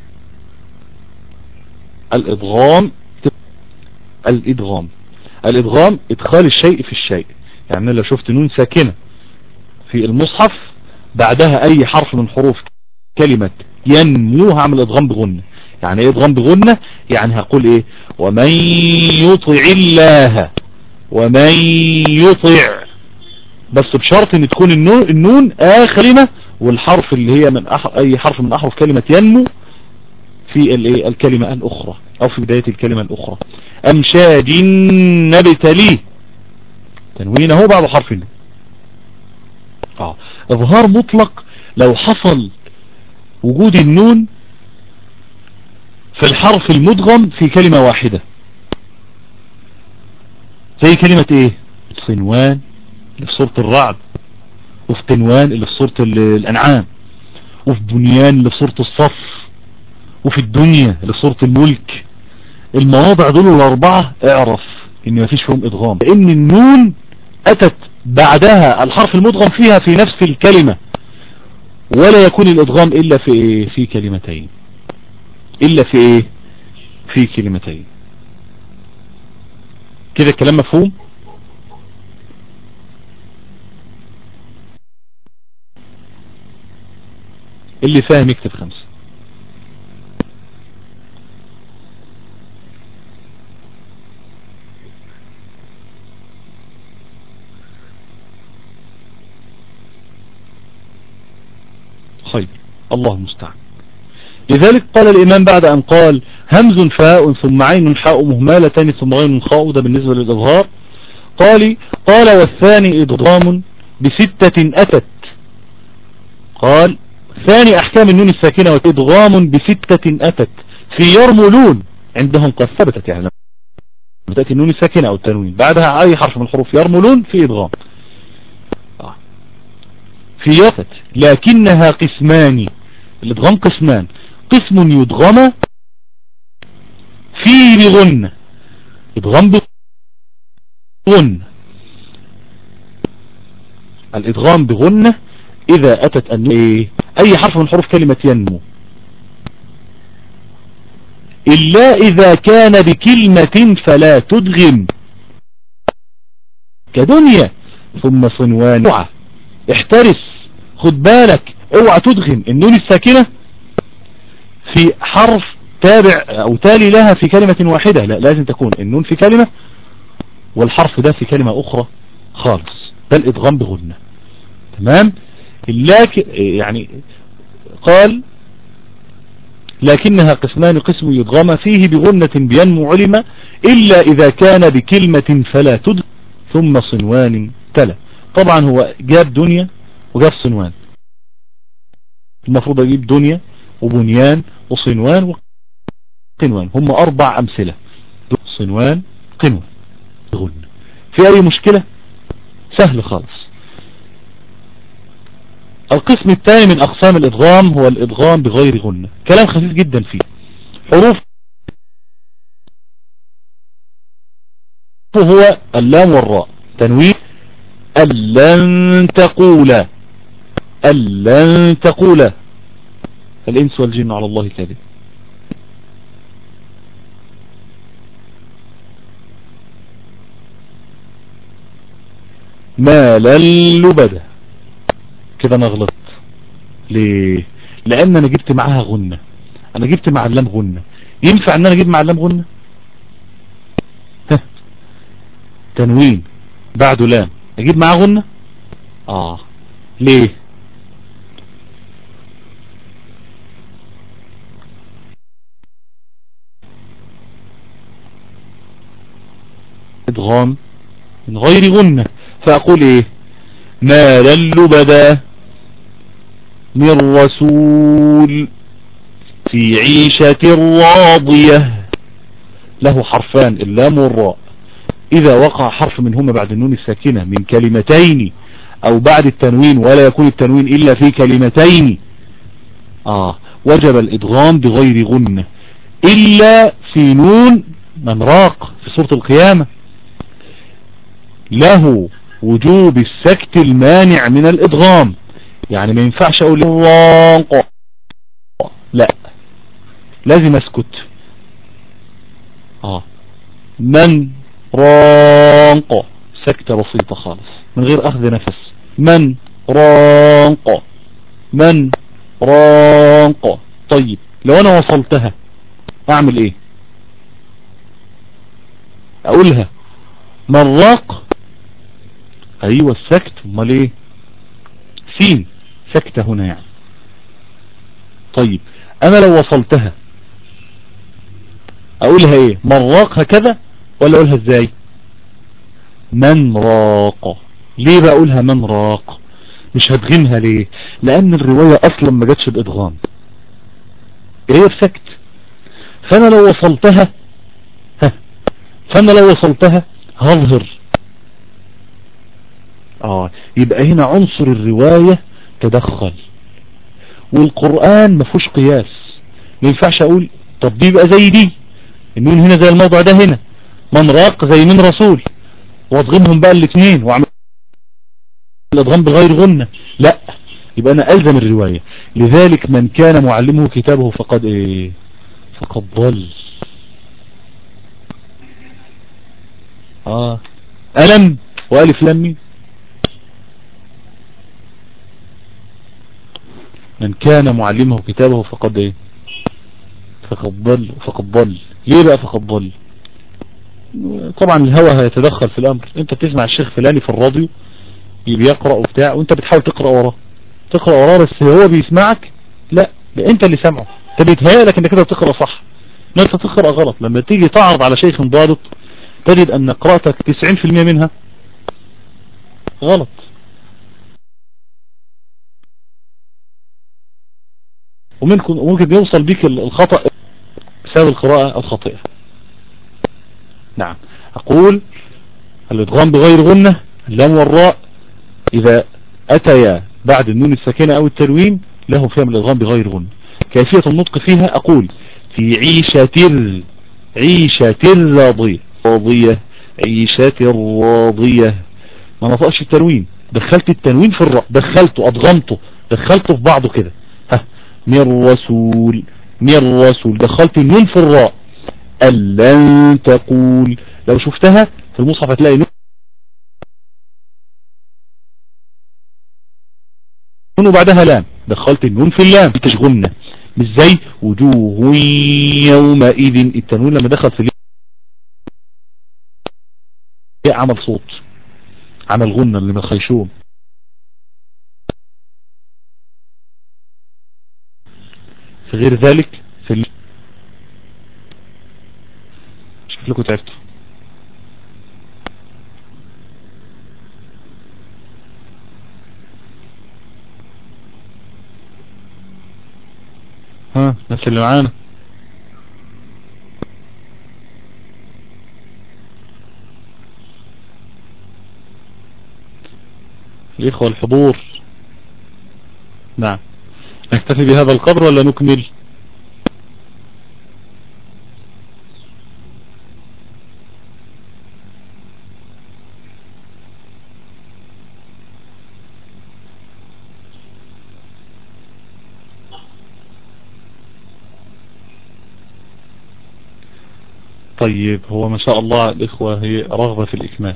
S1: الادغام الادغام الادغام ادخال الشيء في الشيء. يعني لو شفت نون ساكنة في المصحف بعدها اي حرف من حروف كلمة ينمو هعمل ادغام بغنة. يعني ايه ادغام بغنة؟ يعني هقول ايه؟ ومن يطع الله ومن يطع، بس بشرط ان تكون النون, النون اخر كلمة، والحرف اللي هي من أح... اي حرف من احرف كلمة ينمو في الكلمة الاخرى او في بداية الكلمة الاخرى. امشاج نبتليه، تنوين اهو بعد حرف النون. اه اظهار مطلق لو حصل وجود النون في الحرف المدغم في كلمة واحدة، زي كلمة ايه؟ صنوان اللي في سورة الرعد، وفي تنوان اللي في سورة الانعام، وفي بنيان اللي في سورة الصف، وفي الدنيا اللي في سورة الملك. المواضع دول الاربعة اعرف ان مفيش فيهم ادغام، لان النون اتت بعدها الحرف المدغم فيها في نفس الكلمة، ولا يكون الادغام الا في ايه؟ في كلمتين، الا في ايه؟ في كلمتين. كده الكلام مفهوم؟ اللي فاهم يكتب خمسة. خير، الله المستعان. لذلك قال الإمام بعد أن قال همز فاء ثم عين حاء مهمالتان ثم غين خاء، ده بالنسبة للإظهار. قال قال والثاني إضغام بستة أتت. قال ثاني أحكام النون الساكنة وإضغام بستة أتت في يرملون، عندهم قد ثبتت، يعني بتأتي النون الساكنة أو التنوين بعدها أي حرف من الحروف يرملون في إضغام في يقت، لكنها قسمان. الإضغام قسمان، قسم يضغم فيه بغنة، إضغام بغنة، الإضغام بغنة إذا أتت أن أي حرف من حروف كلمة ينمو، إلا إذا كان بكلمة فلا تدغم، كدنيا ثم صنوان. احترس، خد بالك، اوعى تدغم النون الساكنة في حرف تابع أو تالي لها في كلمة واحدة، لا، لازم تكون النون في كلمة والحرف ده في كلمة أخرى خالص، ده الإضغام بغنة. تمام؟ لكن يعني قال لكنها قسمان، قسم يضغم فيه بغنة بينمو علم إلا إذا كان بكلمة فلا تدغم ثم صنوان تلا. طبعا هو جاب دنيا وجاب صنوان، المفروض يجيب دنيا وبنيان وصنوان وقنوان، هم أربع أمثلة، صنوان قنوان غنة. في أي مشكلة؟ سهل خالص. القسم الثاني من أقسام الإضغام هو الإضغام بغير غنة، كلام خفيف جدا فيه. حروف هو اللام والراء، تنوين ألن تقولا، ألن تقولا، الإنس والجن على الله كاذب. ما للبدة، كده انا غلطت. ليه؟ لان انا جبت معاها غنة، انا جبت مع اللام غنة. ينفع ان انا اجيب مع اللام غنة؟ تنوين بعده لام اجيب معاه غنة؟ اه ليه؟ ادغام من غير غنة، فاقول ايه؟ ما للبدا من رسول في عيشة راضية، له حرفان اللام والراء، إذا وقع حرف منهما بعد النون الساكنة من كلمتين أو بعد التنوين ولا يكون التنوين إلا في كلمتين آه وجب الإدغام بغير غنة، إلا في نون من راق في سورة القيامة، له وجوب السكت المانع من الإدغام، يعني ما ينفعش أقول راق، لا، لازم أسكت. آه من راق، سكتة بسيطة خالص من غير أخذ نفس. من راق، من راق. طيب لو أنا وصلتها أعمل إيه؟ أقولها من راق، ايوه السكت، امال ايه؟ سين سكتة هنا يعني. طيب انا لو وصلتها اقولها ايه؟ من راق هكذا ولا اقولها ازاي؟ من راق. ليه بقولها من راق؟ مش هدغمها ليه؟ لان الرواية اصلا ما جاتش بادغام، هي بسكت. فانا لو وصلتها ها فانا لو وصلتها هظهر. اه يبقى هنا عنصر الرواية تدخل، والقرآن ما فيهوش قياس. ما ينفعش اقول طب دي بقى زي دي، النون هنا زي الموضع ده هنا، من راق زي من رسول، واضغمهم بقى الاثنين واعمل الادغام بغير غنة. لا، يبقى انا الزم الرواية. لذلك من كان معلمه كتابه فقد ايه؟ فقد ضل. اه ألم وألف لمي. من كان معلمه كتابه فقد ايه؟ فقد ضل. فقد ضل. ليه بقى فقد ضل؟ طبعا الهوى هيتدخل في الامر. انت بتسمع الشيخ فلاني في الراديو بيقرأ وبتاع، وانت بتحاول تقرأ وراه تقرأ وراه بس هو بيسمعك. لا، ده انت اللي سامعه. انت بيتهيألك انت كده بتقرأ صح، ما انت تقرأ غلط. لما تيجي تعرض على شيخ ضابط تجد ان قراءتك تسعين في المية منها غلط. وممكن ممكن يوصل بيك الخطأ بسبب القراءة الخاطئة. نعم، أقول الإدغام بغير غنة اللام والراء إذا أتيا بعد النون الساكنة أو التنوين له فيها من الإدغام بغير غنة. كيفية النطق فيها أقول في عيشة عيشة راضية راضية عيشة راضية. ما نطقش التنوين، دخلت التنوين في الراء، دخلته أدغمته دخلته في بعضه كده. ها من رسول من رسول دخلت النون في الراء. ألن تقول، لو شفتها في المصحف هتلاقي نون وبعدها لام، دخلت النون في اللام تشغلنا. مش زي وجوه يومئذ، التنوين لما دخل في اللام عمل صوت، عمل غنة اللي من الخيشوم. في غير ذلك في اللام. شوف لكم تعبتوا. ها الناس اللي معانا الإخوة الحضور. نعم، نكتفي بهذا القدر ولا نكمل؟ طيب هو ما شاء الله الإخوة هي رغبة في الإكمال.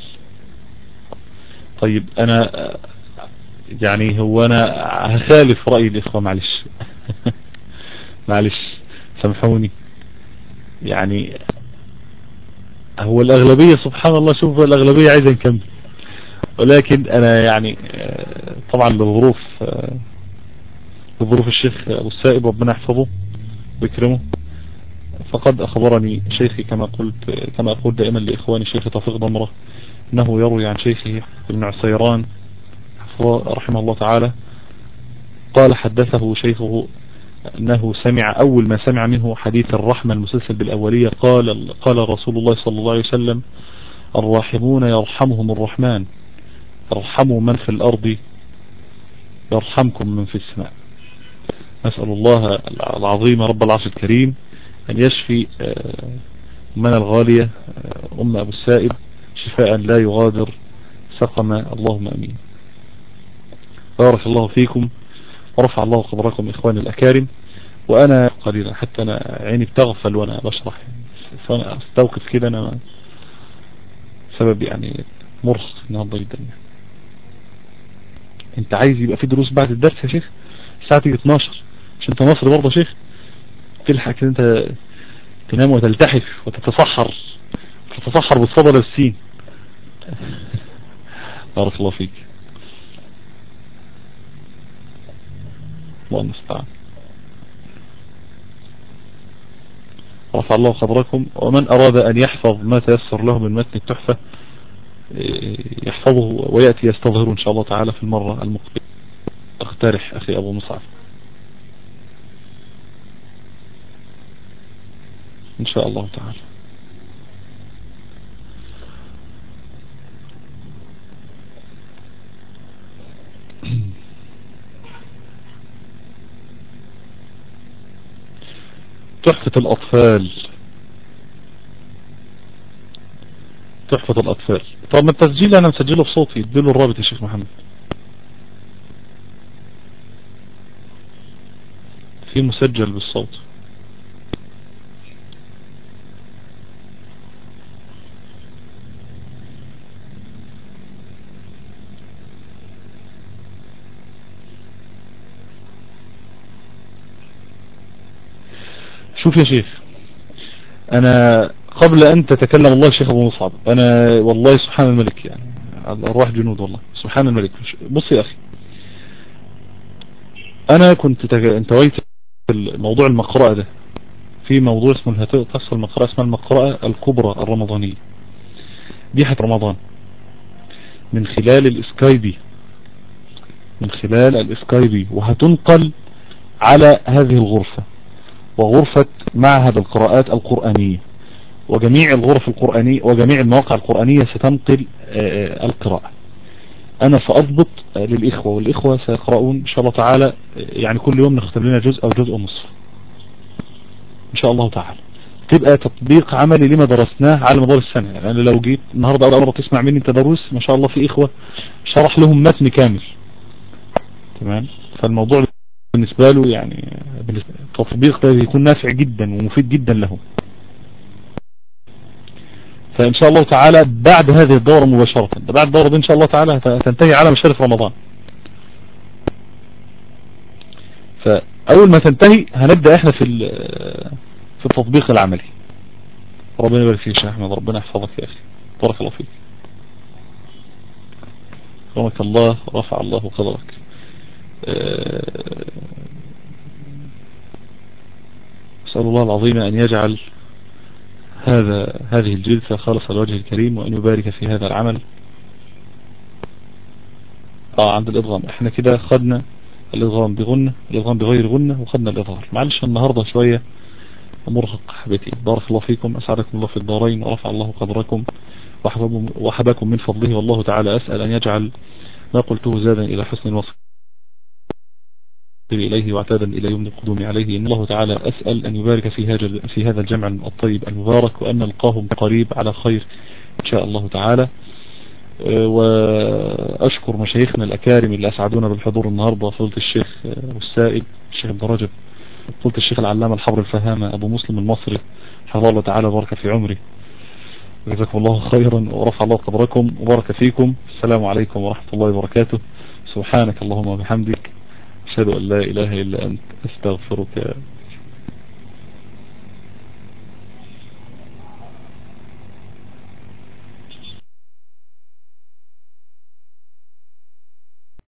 S1: طيب أنا يعني هو أنا هخالف رأي الإخوة، معلش معلش سامحوني. يعني هو الأغلبية سبحان الله، شوف الأغلبية عايزة نكمل، ولكن أنا يعني طبعا لظروف لظروف الشيخ أبو السائب ربنا يحفظه ويكرمه. فقد أخبرني شيخي كما قلت كما أقول دائما لإخواني شيخ توفيق ضمرة أنه يروي عن شيخه ابن عسيران رحمه الله تعالى قال حدثه شيخه أنه سمع أول ما سمع منه حديث الرحمة المسلسل بالأولية قال قال رسول الله صلى الله عليه وسلم الراحمون يرحمهم الرحمن ارحموا من في الأرض يرحمكم من في السماء. نسأل الله العظيم رب العرش الكريم أن يشفي أمنا الغالية أم أبو السائب شفاء لا يغادر سقما، اللهم أمين. بارك الله فيكم ورفع الله قدركم إخواني الأكارم. وأنا قليلا حتى أنا عيني بتغفل وأنا بشرح، فأنا أستوقف كده أنا سبب يعني مرهق النهارده جدا. أنت عايز يبقى في دروس بعد الدرس يا شيخ الساعة تيجي اتناشر عشان أنت مصر برضه يا شيخ، تلحق أنت تنام وتلتحف وتتصحر تتصحر بالصدر والسين. بارك الله فيك. الله المستعان. رفع الله قدركم. ومن أراد أن يحفظ ما تيسر له من متن التحفة يحفظه ويأتي يستظهر إن شاء الله تعالى في المرة المقبلة. اقترح أخي أبو مصعب إن شاء الله تعالى. تحفة الأطفال. تحفة الأطفال. طب ما التسجيل أنا مسجله بصوتي، اديله الرابط يا شيخ محمد. في مسجل بالصوت. شوف يا شيخ، أنا قبل أن تتكلم الله شيخ أبو مصعب، أنا والله سبحان الملك يعني الأرواح جنود والله سبحان الملك. بص يا أخي، أنا كنت انتويت الموضوع المقرأة ده في موضوع اسمه تحصل المقرأة اسمها المقرأة الكبرى الرمضانية دي حتى رمضان من خلال الاسكايبي من خلال الاسكايبي وهتنقل على هذه الغرفة وغرفة معهد القراءات القرآنية وجميع الغرف القرآنية وجميع المواقع القرآنية ستنقل القراءة. أنا سأضبط للإخوة والإخوة سيقرؤون إن شاء الله تعالى، يعني كل يوم نختم لنا جزء أو جزء ونصف إن شاء الله تعالى، تبقى تطبيق عملي لما درسناه على مدار السنة. يعني أنا لو جيت النهاردة أول مرة تسمع مني تدرس ما شاء الله في إخوة شرح لهم متن كامل تمام، فالموضوع بالنسبة له يعني التطبيق ده يكون نافع جدا ومفيد جدا لهم. فإن شاء الله تعالى بعد هذه الدورة مباشرة، بعد الدورة دي إن شاء الله تعالى هتنتهي على مشارف رمضان، فأول ما تنتهي هنبدأ احنا في في التطبيق العملي. ربنا يبارك فيك يا أحمد، ربنا يحفظك يا أخي، بارك الله فيك. رحمك الله، رفع الله قدرك. أسأل الله العظيم أن يجعل هذا هذه الجلسة خالصة لوجه الكريم وأن يبارك في هذا العمل. اه عند الإضغام احنا كده خدنا الإضغام بغنة، الإضغام بغير غنة، وخدنا الإظهار. معلش النهاردة شوية مرهق حبيتي. بارك الله فيكم، أسعدكم الله في الدارين ورفع الله قدركم وحباكم من فضله، والله تعالى أسأل أن يجعل ما قلته زادا إلى حسن الوصف إليه واعتادا إلى يوم القدوم عليه. إن الله تعالى أسأل أن يبارك في هذا في هذا الجمع الطيب المبارك، وأن نلقاهم قريب على خير إن شاء الله تعالى. وأشكر مشايخنا الأكارم اللي أسعدونا بالحضور النهاردة، فضيلة الشيخ والسائل الشيخ ابن رجب، فضيلة الشيخ العلامة الحبر الفهامة أبو مسلم المصري، حفظه الله تعالى وبارك في عمري، جزاكم الله خيرا ورفع الله قدركم وبارك فيكم. السلام عليكم ورحمة الله وبركاته. سبحانك اللهم وبحمدك، أشهد أن لا إله إلا أنت، أستغفرك